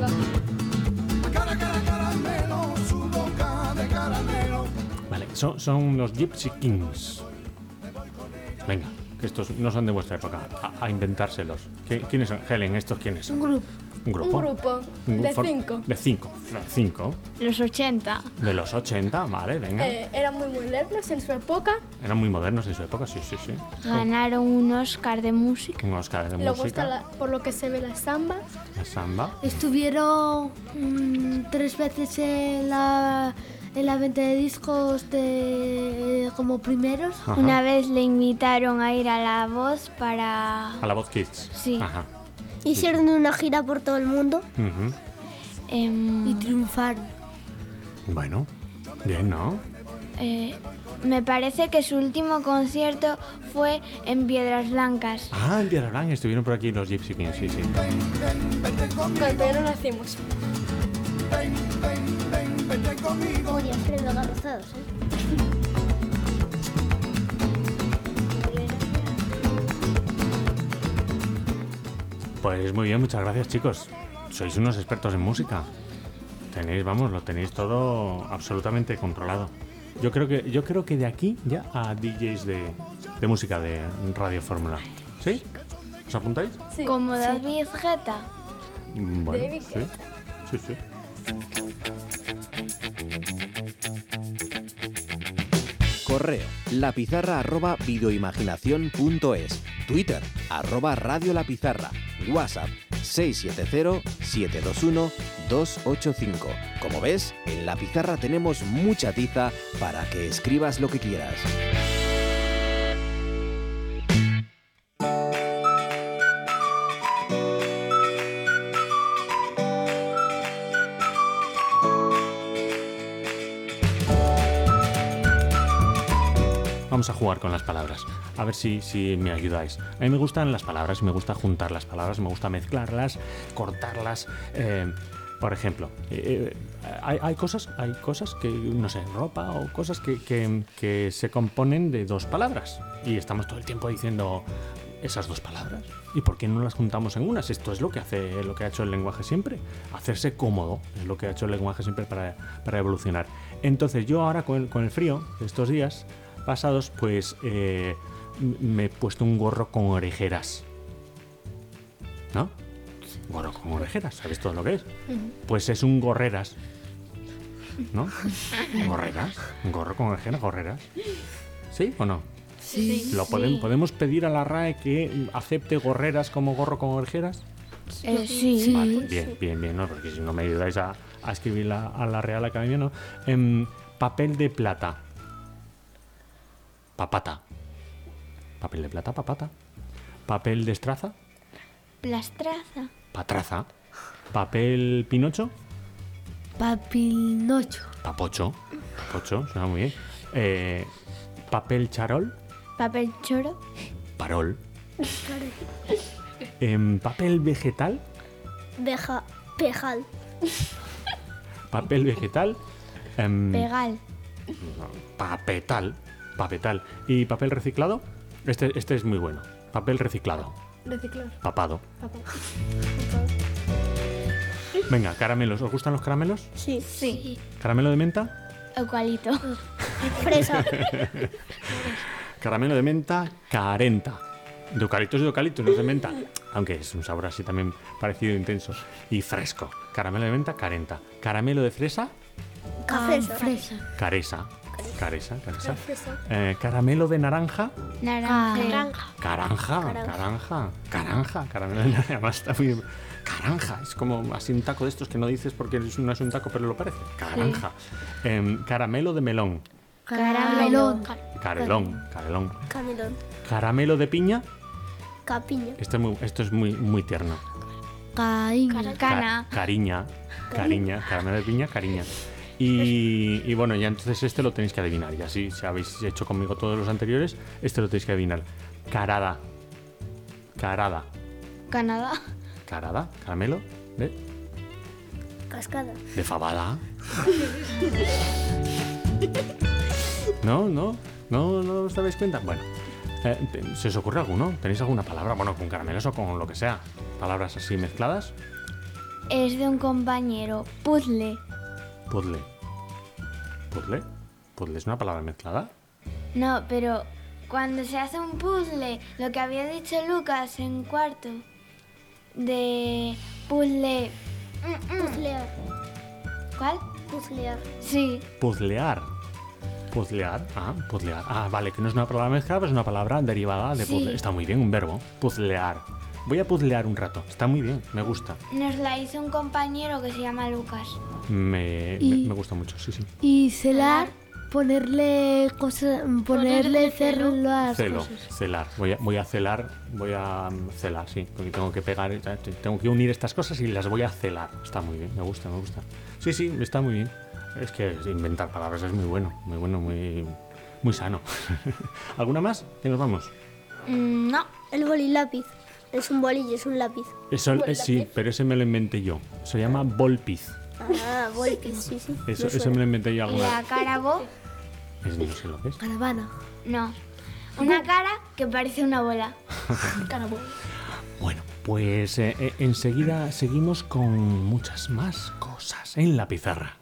Cara, cara, caramelo, su boca de caramelo. Vale, son, son los Gypsy Kings. Venga, que estos no son de vuestra época. A, a inventárselos. ¿Qui- ¿Quiénes son? Helen, ¿estos quiénes son? Un grupo. Un grupo. Un grupo Un de for- cinco. De cinco. De cinco. los ochenta. De los ochenta, vale, venga. Eh, eran muy modernos en su época. Eran muy modernos en su época, sí, sí, sí. Ganaron un Oscar de música. Un Oscar de Luego música. está, la- por lo que se ve, la samba. La samba. Estuvieron mm, tres veces en la, en la venta de discos de, como primeros. Ajá. Una vez le invitaron a ir a La Voz para... A la voz Kids. Sí. Ajá. Hicieron una gira por todo el mundo. Ujú. em, Y triunfaron. Bueno, bien, ¿no? eh, me parece que su último concierto fue en Piedras Blancas. Ah, en Piedra Blanca estuvieron por aquí los Gypsy Kings, sí, sí. Cuando ya no nacimos. Oye, Alfredo agarrozados, ¿eh? Pues muy bien, muchas gracias, chicos. Sois unos expertos en música. Tenéis, vamos, lo tenéis todo absolutamente controlado. Yo creo que, yo creo que de aquí ya a D Js de, de música de Radio Fórmula. ¿Sí? ¿Os apuntáis? Sí. Como Sí. David Guetta. Mm, Bueno, David sí, sí, sí. Correo lapizarra arroba videoimaginación.es. Twitter arroba radio lapizarra. WhatsApp seis siete cero, siete dos uno, dos ocho cinco. Como ves, en La Pizarra tenemos mucha tiza para que escribas lo que quieras. Vamos a jugar con las palabras. A ver si, si me ayudáis. A mí me gustan las palabras, me gusta juntar las palabras, me gusta mezclarlas, cortarlas. eh, por ejemplo, eh, eh, hay, hay cosas, hay cosas que, no sé, ropa o cosas que, que- que se componen de dos palabras. Y estamos todo el tiempo diciendo esas dos palabras. ¿Y por qué no las juntamos en unas? Esto es lo que hace, lo que ha hecho el lenguaje siempre. Hacerse cómodo es lo que ha hecho el lenguaje siempre para, para evolucionar. Entonces yo ahora con el, con el frío de estos días pasados, pues eh, m- me he puesto un gorro con orejeras. ¿No? Gorro con orejeras, ¿sabes todo lo que es? Pues es un gorreras. ¿No? Gorreras. Un gorro con orejeras, gorreras. ¿Sí o no? Sí. ¿Lo podem- ¿Podemos pedir a la R A E que acepte gorreras como gorro con orejeras? Eh, sí. Vale, bien, bien, bien, ¿no? Porque si no me ayudáis a, a escribir la- a la Real Academia, ¿no? Em, papel de plata. Papata. Papel de plata, papata. Papel de estraza. Plastraza. Patraza. Papel pinocho. Papinocho. Papocho. Papocho, suena muy bien. Eh, papel charol. Papel choro. Parol. Em, papel vegetal. Beja, pejal. Papel vegetal. em, Pegal. Papetal. Papetal. ¿Y papel reciclado? Este, este es muy bueno. Papel reciclado. Reciclar. Papado. Papá. Venga, caramelos. ¿Os gustan los caramelos? Sí. Sí. ¿Caramelo de menta? Eucalipto. Fresa. Caramelo de menta, carenta. De eucaliptos y de eucaliptos, no es de menta. Aunque es un sabor así también parecido e intenso. Y fresco. Caramelo de menta, carenta. Caramelo de fresa, Fresa. Fresa. caresa. Caresa, caresa. Fresa. Eh, caramelo de naranja, Naranja. Naranja. caranja. Caranja. Caranja. Caranja. Caramelo de naranja. Además está muy... Caranja. Es como así un taco de estos que no dices porque no es un taco, pero lo parece. Caranja. Em, caramelo de melón. Caramelón. Carelón. Carelón. Camelón. Caramelo de piña. Capiña. Esto es muy, esto es muy, muy tierno. Caíña. Cana. Ca- cariña. Cariña. Caramelo de piña, cariña. Y, y bueno, ya entonces este lo tenéis que adivinar. Y así, si habéis hecho conmigo todos los anteriores, este lo tenéis que adivinar. Carada. Carada. Canadá. Carada. Caramelo de, Cascada. de fabada. No, no. No, no os dabais cuenta. Bueno. Eh, te- ¿Se os ocurre alguno? ¿Tenéis alguna palabra? Bueno, con caramelos o con lo que sea. Palabras así mezcladas. Es de un compañero. Puzzle. Puzzle. ¿Puzzle? ¿Puzzle es una palabra mezclada? No, pero cuando se hace un puzzle, lo que había dicho Lucas en cuarto, de puzzle... mm, mm. Puzzlear. ¿Cuál? Puzzlear. Sí. Puzzlear. Puzzlear. Ah, puzzlear. Ah, vale, que no es una palabra mezclada, pero es una palabra derivada de Sí. puzzle. Está muy bien, un verbo. Puzzlear. Voy a puzzlear un rato. Está muy bien, me gusta. Nos la hizo un compañero que se llama Lucas. Me, Y- me, me gusta mucho, sí, sí. Y celar, ponerle cosas, ponerle celo a las Celo, cosas. celar. Voy a, voy a celar, voy a mm, celar, sí. Porque tengo que pegar, eh, tengo que unir estas cosas y las voy a celar. Está muy bien, me gusta, me gusta. Sí, sí, está muy bien. Es que inventar palabras es muy bueno, muy bueno, muy, muy sano. ¿Alguna más? ¿Que nos vamos? Mm, no. El bolilápiz. Es un bolillo, es un lápiz. Eso, eh, sí, pero ese me lo inventé yo. Se llama Volpiz. Ah, bolípiz, sí, sí. Eso, Me eso suena. me lo inventé yo ¿Y alguna la vez. carabó? Es- no sé lo que es. Caravana. No. Una cara que parece una bola. Carabó. Bueno, pues eh, eh, enseguida seguimos con muchas más cosas en la pizarra.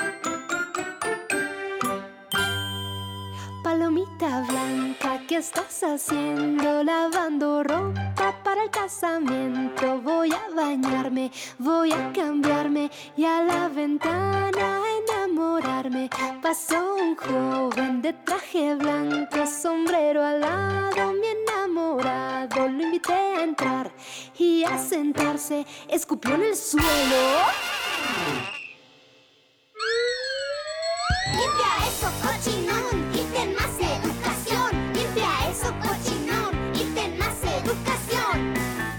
Palomita blanca, ¿qué estás haciendo? Lavando ropa para el casamiento. Voy a bañarme, voy a cambiarme y a la ventana enamorarme. Pasó un joven de traje blanco, sombrero al lado, mi enamorado. Lo invité a entrar y a sentarse, escupió en el suelo. Limpia eso, cochinón, y ten más educación. Limpia eso, cochinón, y ten más educación.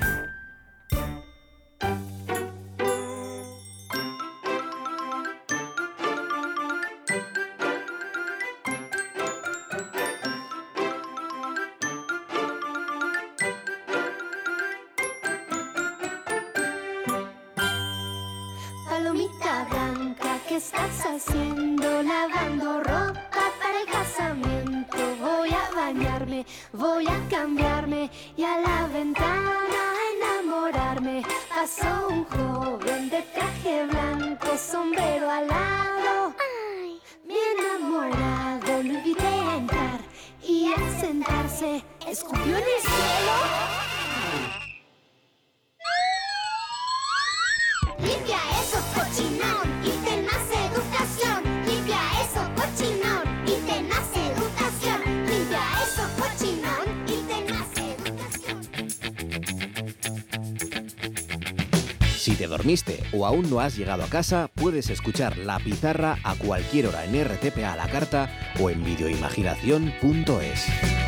Palomita blanca, ¿qué estás haciendo? Lavando ropa para el casamiento. Voy a bañarme, voy a cambiarme y a la ventana enamorarme. Pasó un joven de traje blanco, sombrero al lado. Mi enamorado lo invité a entrar y a sentarse, escupió en el suelo. Limpia eso, cochinón, y ten más educación. Limpia eso, cochinón, y ten más educación. Limpia eso, cochinón, y ten más educación. Si te dormiste o aún no has llegado a casa, puedes escuchar La Pizarra a cualquier hora en R T P A a la carta o en videoimaginación punto es.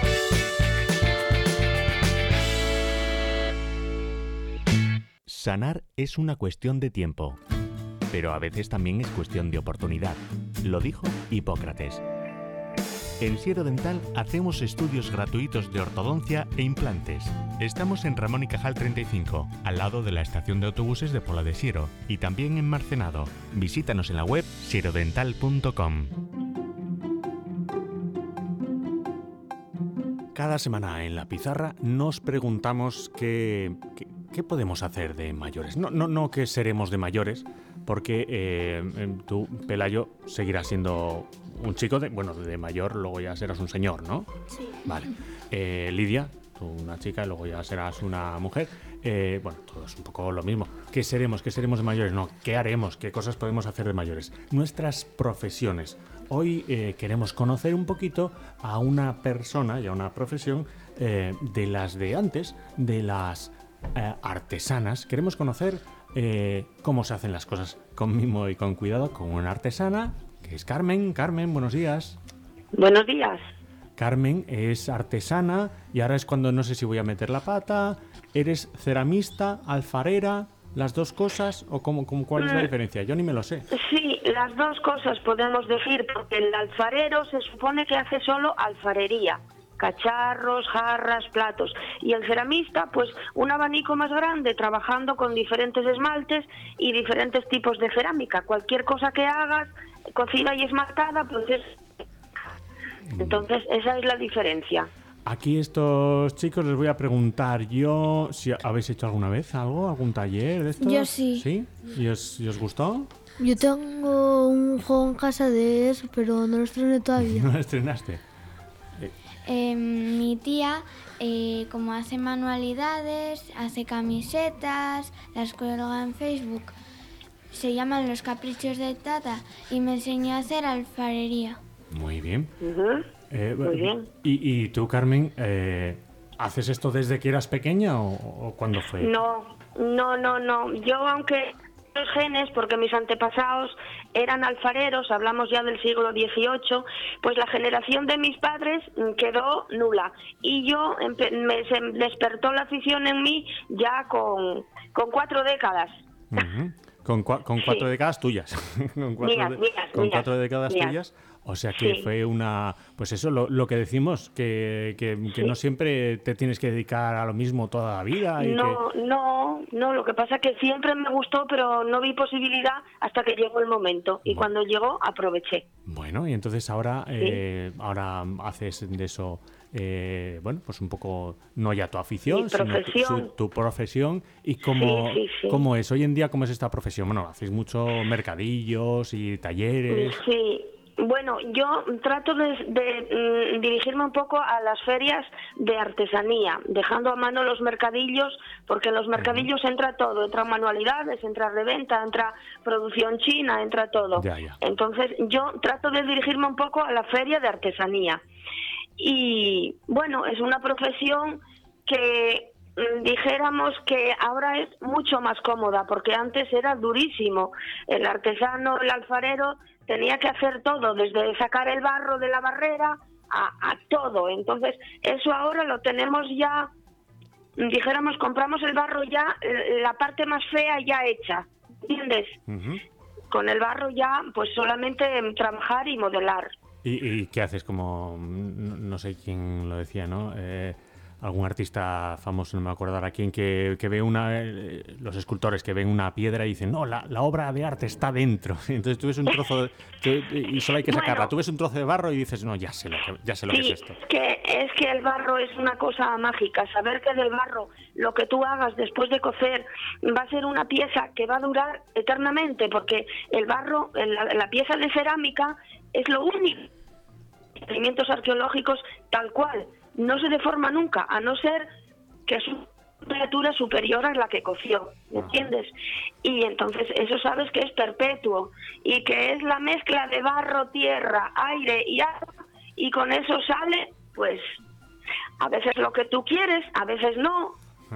Sanar es una cuestión de tiempo, pero a veces también es cuestión de oportunidad. Lo dijo Hipócrates. En Siero Dental hacemos estudios gratuitos de ortodoncia e implantes. Estamos en Ramón y Cajal treinta y cinco, al lado de la estación de autobuses de Pola de Siero, y también en Marcenado. Visítanos en la web sierodental punto com. Cada semana en la pizarra nos preguntamos qué, qué, qué podemos hacer de mayores. No, no, no qué seremos de mayores, porque eh, tú, Pelayo, seguirás siendo un chico, de, bueno, de mayor, luego ya serás un señor, ¿no? Sí. Vale. Eh, Lidia, tú una chica y luego ya serás una mujer. Eh, bueno, todo es un poco lo mismo. ¿Qué seremos? ¿Qué seremos de mayores? No, ¿qué haremos? ¿Qué cosas podemos hacer de mayores? Nuestras profesiones. Hoy eh, queremos conocer un poquito a una persona y a una profesión eh, de las de antes, de las eh, artesanas. Queremos conocer eh, cómo se hacen las cosas con mimo y con cuidado con una artesana, que es Carmen. Carmen, buenos días. Buenos días. Carmen es artesana y ahora es cuando no sé si voy a meter la pata. ¿Eres ceramista, alfarera, las dos cosas o cómo, cómo, cuál es la diferencia? Yo ni me lo sé. Sí, las dos cosas podemos decir, porque el alfarero se supone que hace solo alfarería, cacharros, jarras, platos, y el ceramista, pues un abanico más grande, trabajando con diferentes esmaltes y diferentes tipos de cerámica. Cualquier cosa que hagas, cocida y esmaltada, pues es... Entonces, esa es la diferencia. Aquí estos chicos les voy a preguntar yo si habéis hecho alguna vez algo, algún taller de estos. Yo sí. ¿Sí? ¿Y os, y os gustó? Yo tengo un juego en casa de eso, pero no lo estrené todavía. ¿No lo estrenaste? Eh, mi tía, eh, como hace manualidades, hace camisetas, las cuelga en Facebook. Se llaman Los Caprichos de Tata y me enseñó a hacer alfarería. Muy bien. Uh-huh. Eh, Muy bien. ¿Y, y tú, Carmen, eh, haces esto desde que eras pequeña o, o cuándo fue? No, no, no, no. Yo, aunque los genes, porque mis antepasados eran alfareros, hablamos ya del siglo dieciocho, pues la generación de mis padres quedó nula. Y yo, empe- me se despertó la afición en mí ya con, con cuatro décadas. Uh-huh. Con, cua- con cuatro Sí. décadas tuyas. con cuatro, Mías, de- mías, con mías, cuatro décadas mías. tuyas. O sea que Sí. fue una... Pues eso, lo, lo que decimos, que, que, que Sí. no siempre te tienes que dedicar a lo mismo toda la vida. Y No, no, no, lo que pasa es que siempre me gustó, pero no vi posibilidad hasta que llegó el momento. Y cuando llegó, aproveché. que, bueno, y entonces ahora, eh, ahora haces de eso, eh, bueno, pues un poco, no ya tu afición, Mi sino tu, profesión. su- tu profesión. ¿Y cómo, Sí, sí, sí. cómo es? Hoy en día, ¿cómo es esta profesión? Bueno, hacéis mucho mercadillos y talleres. Sí, bueno, yo trato de, de, mm, dirigirme un poco a las ferias de artesanía, dejando a mano los mercadillos, porque en los mercadillos entra todo, entra manualidades, entra reventa, entra producción china, entra todo. Ya, ya. Entonces yo trato de dirigirme un poco a la feria de artesanía. Y bueno, es una profesión que mm, dijéramos que ahora es mucho más cómoda, porque antes era durísimo. El artesano, el alfarero, tenía que hacer todo, desde sacar el barro de la barrera a, a todo. Entonces, eso ahora lo tenemos ya, dijéramos, compramos el barro ya, eh, la parte más fea ya hecha, ¿entiendes? Ujú. Con el barro ya, pues solamente em, trabajar y modelar. ¿Y, y qué haces? Como, no, no sé quién lo decía, ¿no? Eh, algún artista famoso, no me acuerdo ahora quién, que, que ve una... eh, los escultores que ven una piedra y dicen, no, la, la obra de arte está dentro. Entonces tú ves un trozo de, que- y solo hay que sacarla. Bueno. Tú ves un trozo de barro y dices, no, ya sé lo que, ya sé lo Sí, que es esto. que es que el barro es una cosa mágica. Saber que del barro lo que tú hagas después de cocer va a ser una pieza que va a durar eternamente, porque el barro, la, la pieza de cerámica es lo único. Yacimientos arqueológicos tal cual, no se deforma nunca, a no ser que es una temperatura superior a la que coció, ¿me entiendes? Y entonces eso sabes que es perpetuo y que es la mezcla de barro, tierra, aire y agua, y con eso sale, pues, a veces lo que tú quieres, a veces no.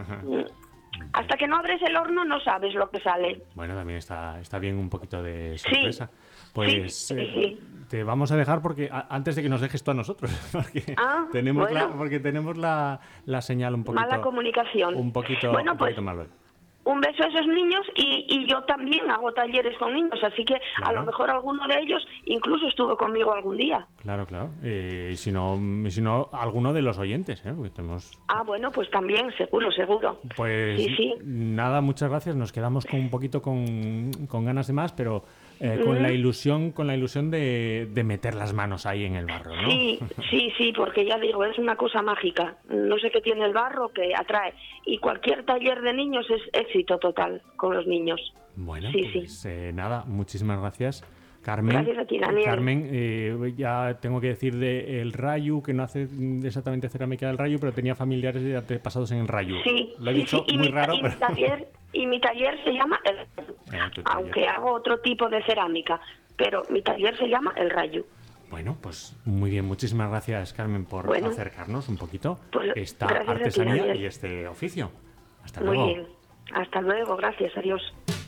Hasta que no abres el horno no sabes lo que sale. Bueno, también está, está bien un poquito de sorpresa. Pues sí, eh, sí. te vamos a dejar porque a- antes de que nos dejes tú a nosotros, porque Ah, tenemos, la, bueno. porque tenemos la, la señal un poquito... Mala comunicación. Un poquito, Bueno, un pues, poquito mal hoy. un beso a esos niños y, y yo también hago talleres con niños, así que Claro. a lo mejor alguno de ellos incluso estuvo conmigo algún día. Claro, claro. Eh, y si no, y si no, alguno de los oyentes, ¿eh? Porque tenemos... Ah, bueno, pues también, seguro, seguro. Pues Sí, sí. nada, muchas gracias. Nos quedamos con un poquito con, con ganas de más, pero eh, con Ujú. la ilusión, con la ilusión de, de meter las manos ahí en el barro, ¿no? Sí, sí, sí, porque ya digo, es una cosa mágica. No sé qué tiene el barro que atrae. Y cualquier taller de niños es éxito total con los niños. Bueno, Sí, sí. pues eh, nada, muchísimas gracias. Carmen, Gracias a ti, Daniel. Carmen, eh, ya tengo que decir de El Rayo, que no hace exactamente cerámica del Rayo, pero tenía familiares y antepasados en el Rayo. Sí, Lo he sí, dicho sí, y muy mi, raro, y pero... mi taller, y mi taller se llama El Rayo, Eh, tu taller. aunque hago otro tipo de cerámica, pero mi taller se llama El Rayo. Bueno, pues muy bien. Muchísimas gracias, Carmen, por Bueno. acercarnos un poquito Pues, esta gracias a ti, artesanía Daniel. y este oficio. Hasta Muy luego. bien. Hasta luego, gracias, adiós.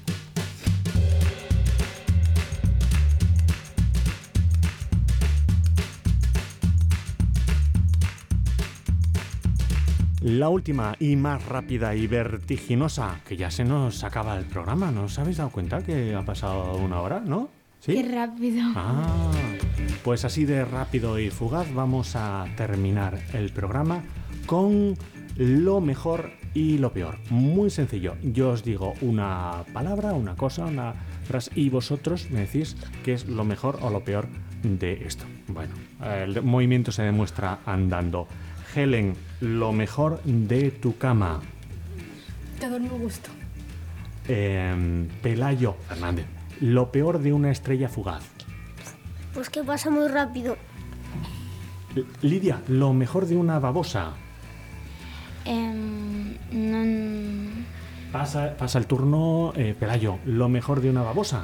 La última y más rápida y vertiginosa, que ya se nos acaba el programa. ¿No os habéis dado cuenta que ha pasado una hora, no? ¿Sí? Qué rápido. Ah, pues así de rápido y fugaz vamos a terminar el programa con lo mejor y lo peor. Muy sencillo. Yo os digo una palabra, una cosa, una frase y vosotros me decís qué es lo mejor o lo peor de esto. Bueno, el movimiento se demuestra andando. Helen, lo mejor de tu cama. Te duermo a gusto. Eh, Pelayo Fernández, lo peor de una estrella fugaz. Pues que pasa muy rápido. L- Lidia, lo mejor de una babosa. Em, no- Pasa, pasa el turno, eh, Pelayo, lo mejor de una babosa.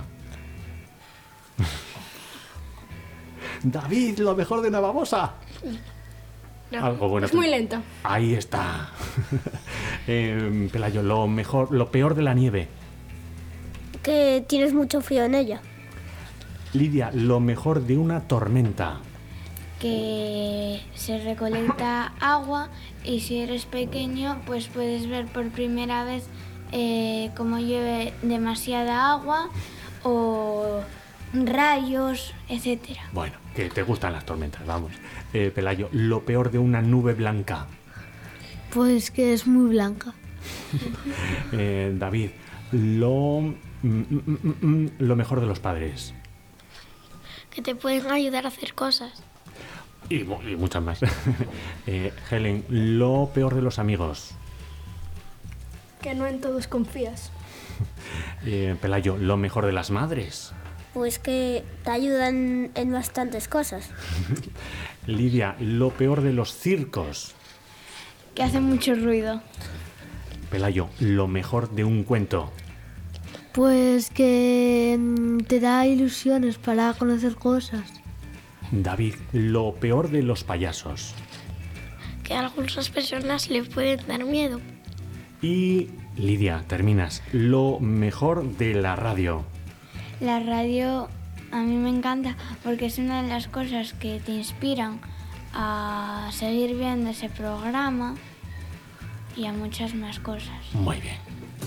David, lo mejor de una babosa. No, Algo bueno es que- muy lento. Ahí está. Eh, Pelayo, lo mejor, lo peor de la nieve. Que tienes mucho frío en ella. Lidia, lo mejor de una tormenta. que se recolecta agua y si eres pequeño pues puedes ver por primera vez eh, cómo llueve demasiada agua o rayos, etcétera. Bueno, que te gustan las tormentas, vamos. Eh, Pelayo, lo peor de una nube blanca. Pues que es muy blanca. Eh, David, lo, mm, mm, mm, mm, lo mejor de los padres. Que te pueden ayudar a hacer cosas. Y, mu- y muchas más. Eh, Helen, lo peor de los amigos. Que no en todos confías. Eh, Pelayo, lo mejor de las madres. Pues que te ayudan en bastantes cosas. Lidia, lo peor de los circos. Que hace mucho ruido. Pelayo, lo mejor de un cuento. Pues que mm, te da ilusiones para conocer cosas. David, lo peor de los payasos. Que a algunas personas le pueden dar miedo. Y Lidia, terminas. Lo mejor de la radio. La radio a mí me encanta porque es una de las cosas que te inspiran a seguir viendo ese programa y a muchas más cosas. Muy bien.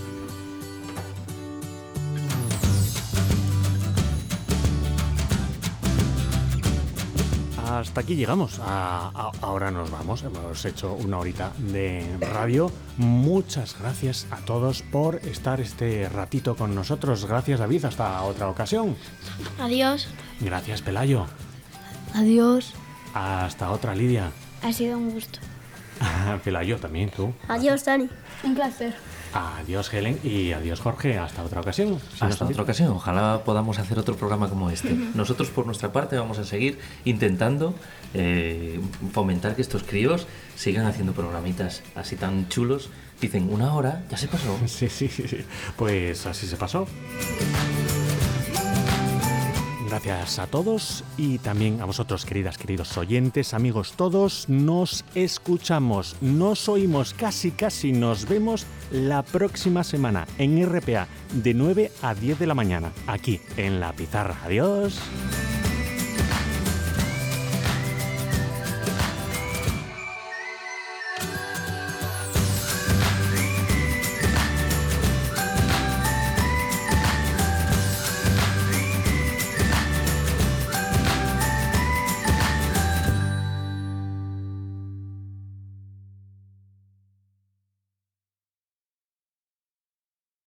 Hasta aquí llegamos. A- a- ahora nos vamos. Hemos hecho una horita de radio. Muchas gracias a todos por estar este ratito con nosotros. Gracias, David. Hasta otra ocasión. Adiós. Gracias, Pelayo. Adiós. Hasta otra, Lidia. Ha sido un gusto. Pelayo también, tú. Adiós, Dani. Un placer. Adiós, Helen. Y adiós, Jorge. Hasta otra ocasión. Si nos Hasta otra ocasión. Ojalá podamos hacer otro programa como este. Nosotros, por nuestra parte, vamos a seguir intentando eh, fomentar que estos críos sigan haciendo programitas así tan chulos. Dicen, una hora, ya se pasó. Sí, sí, sí, sí. Pues así se pasó. Gracias a todos y también a vosotros, queridas, queridos oyentes, amigos todos. Nos escuchamos, nos oímos, casi, casi nos vemos la próxima semana en R P A de nueve a diez de la mañana, aquí en La Pizarra. Adiós.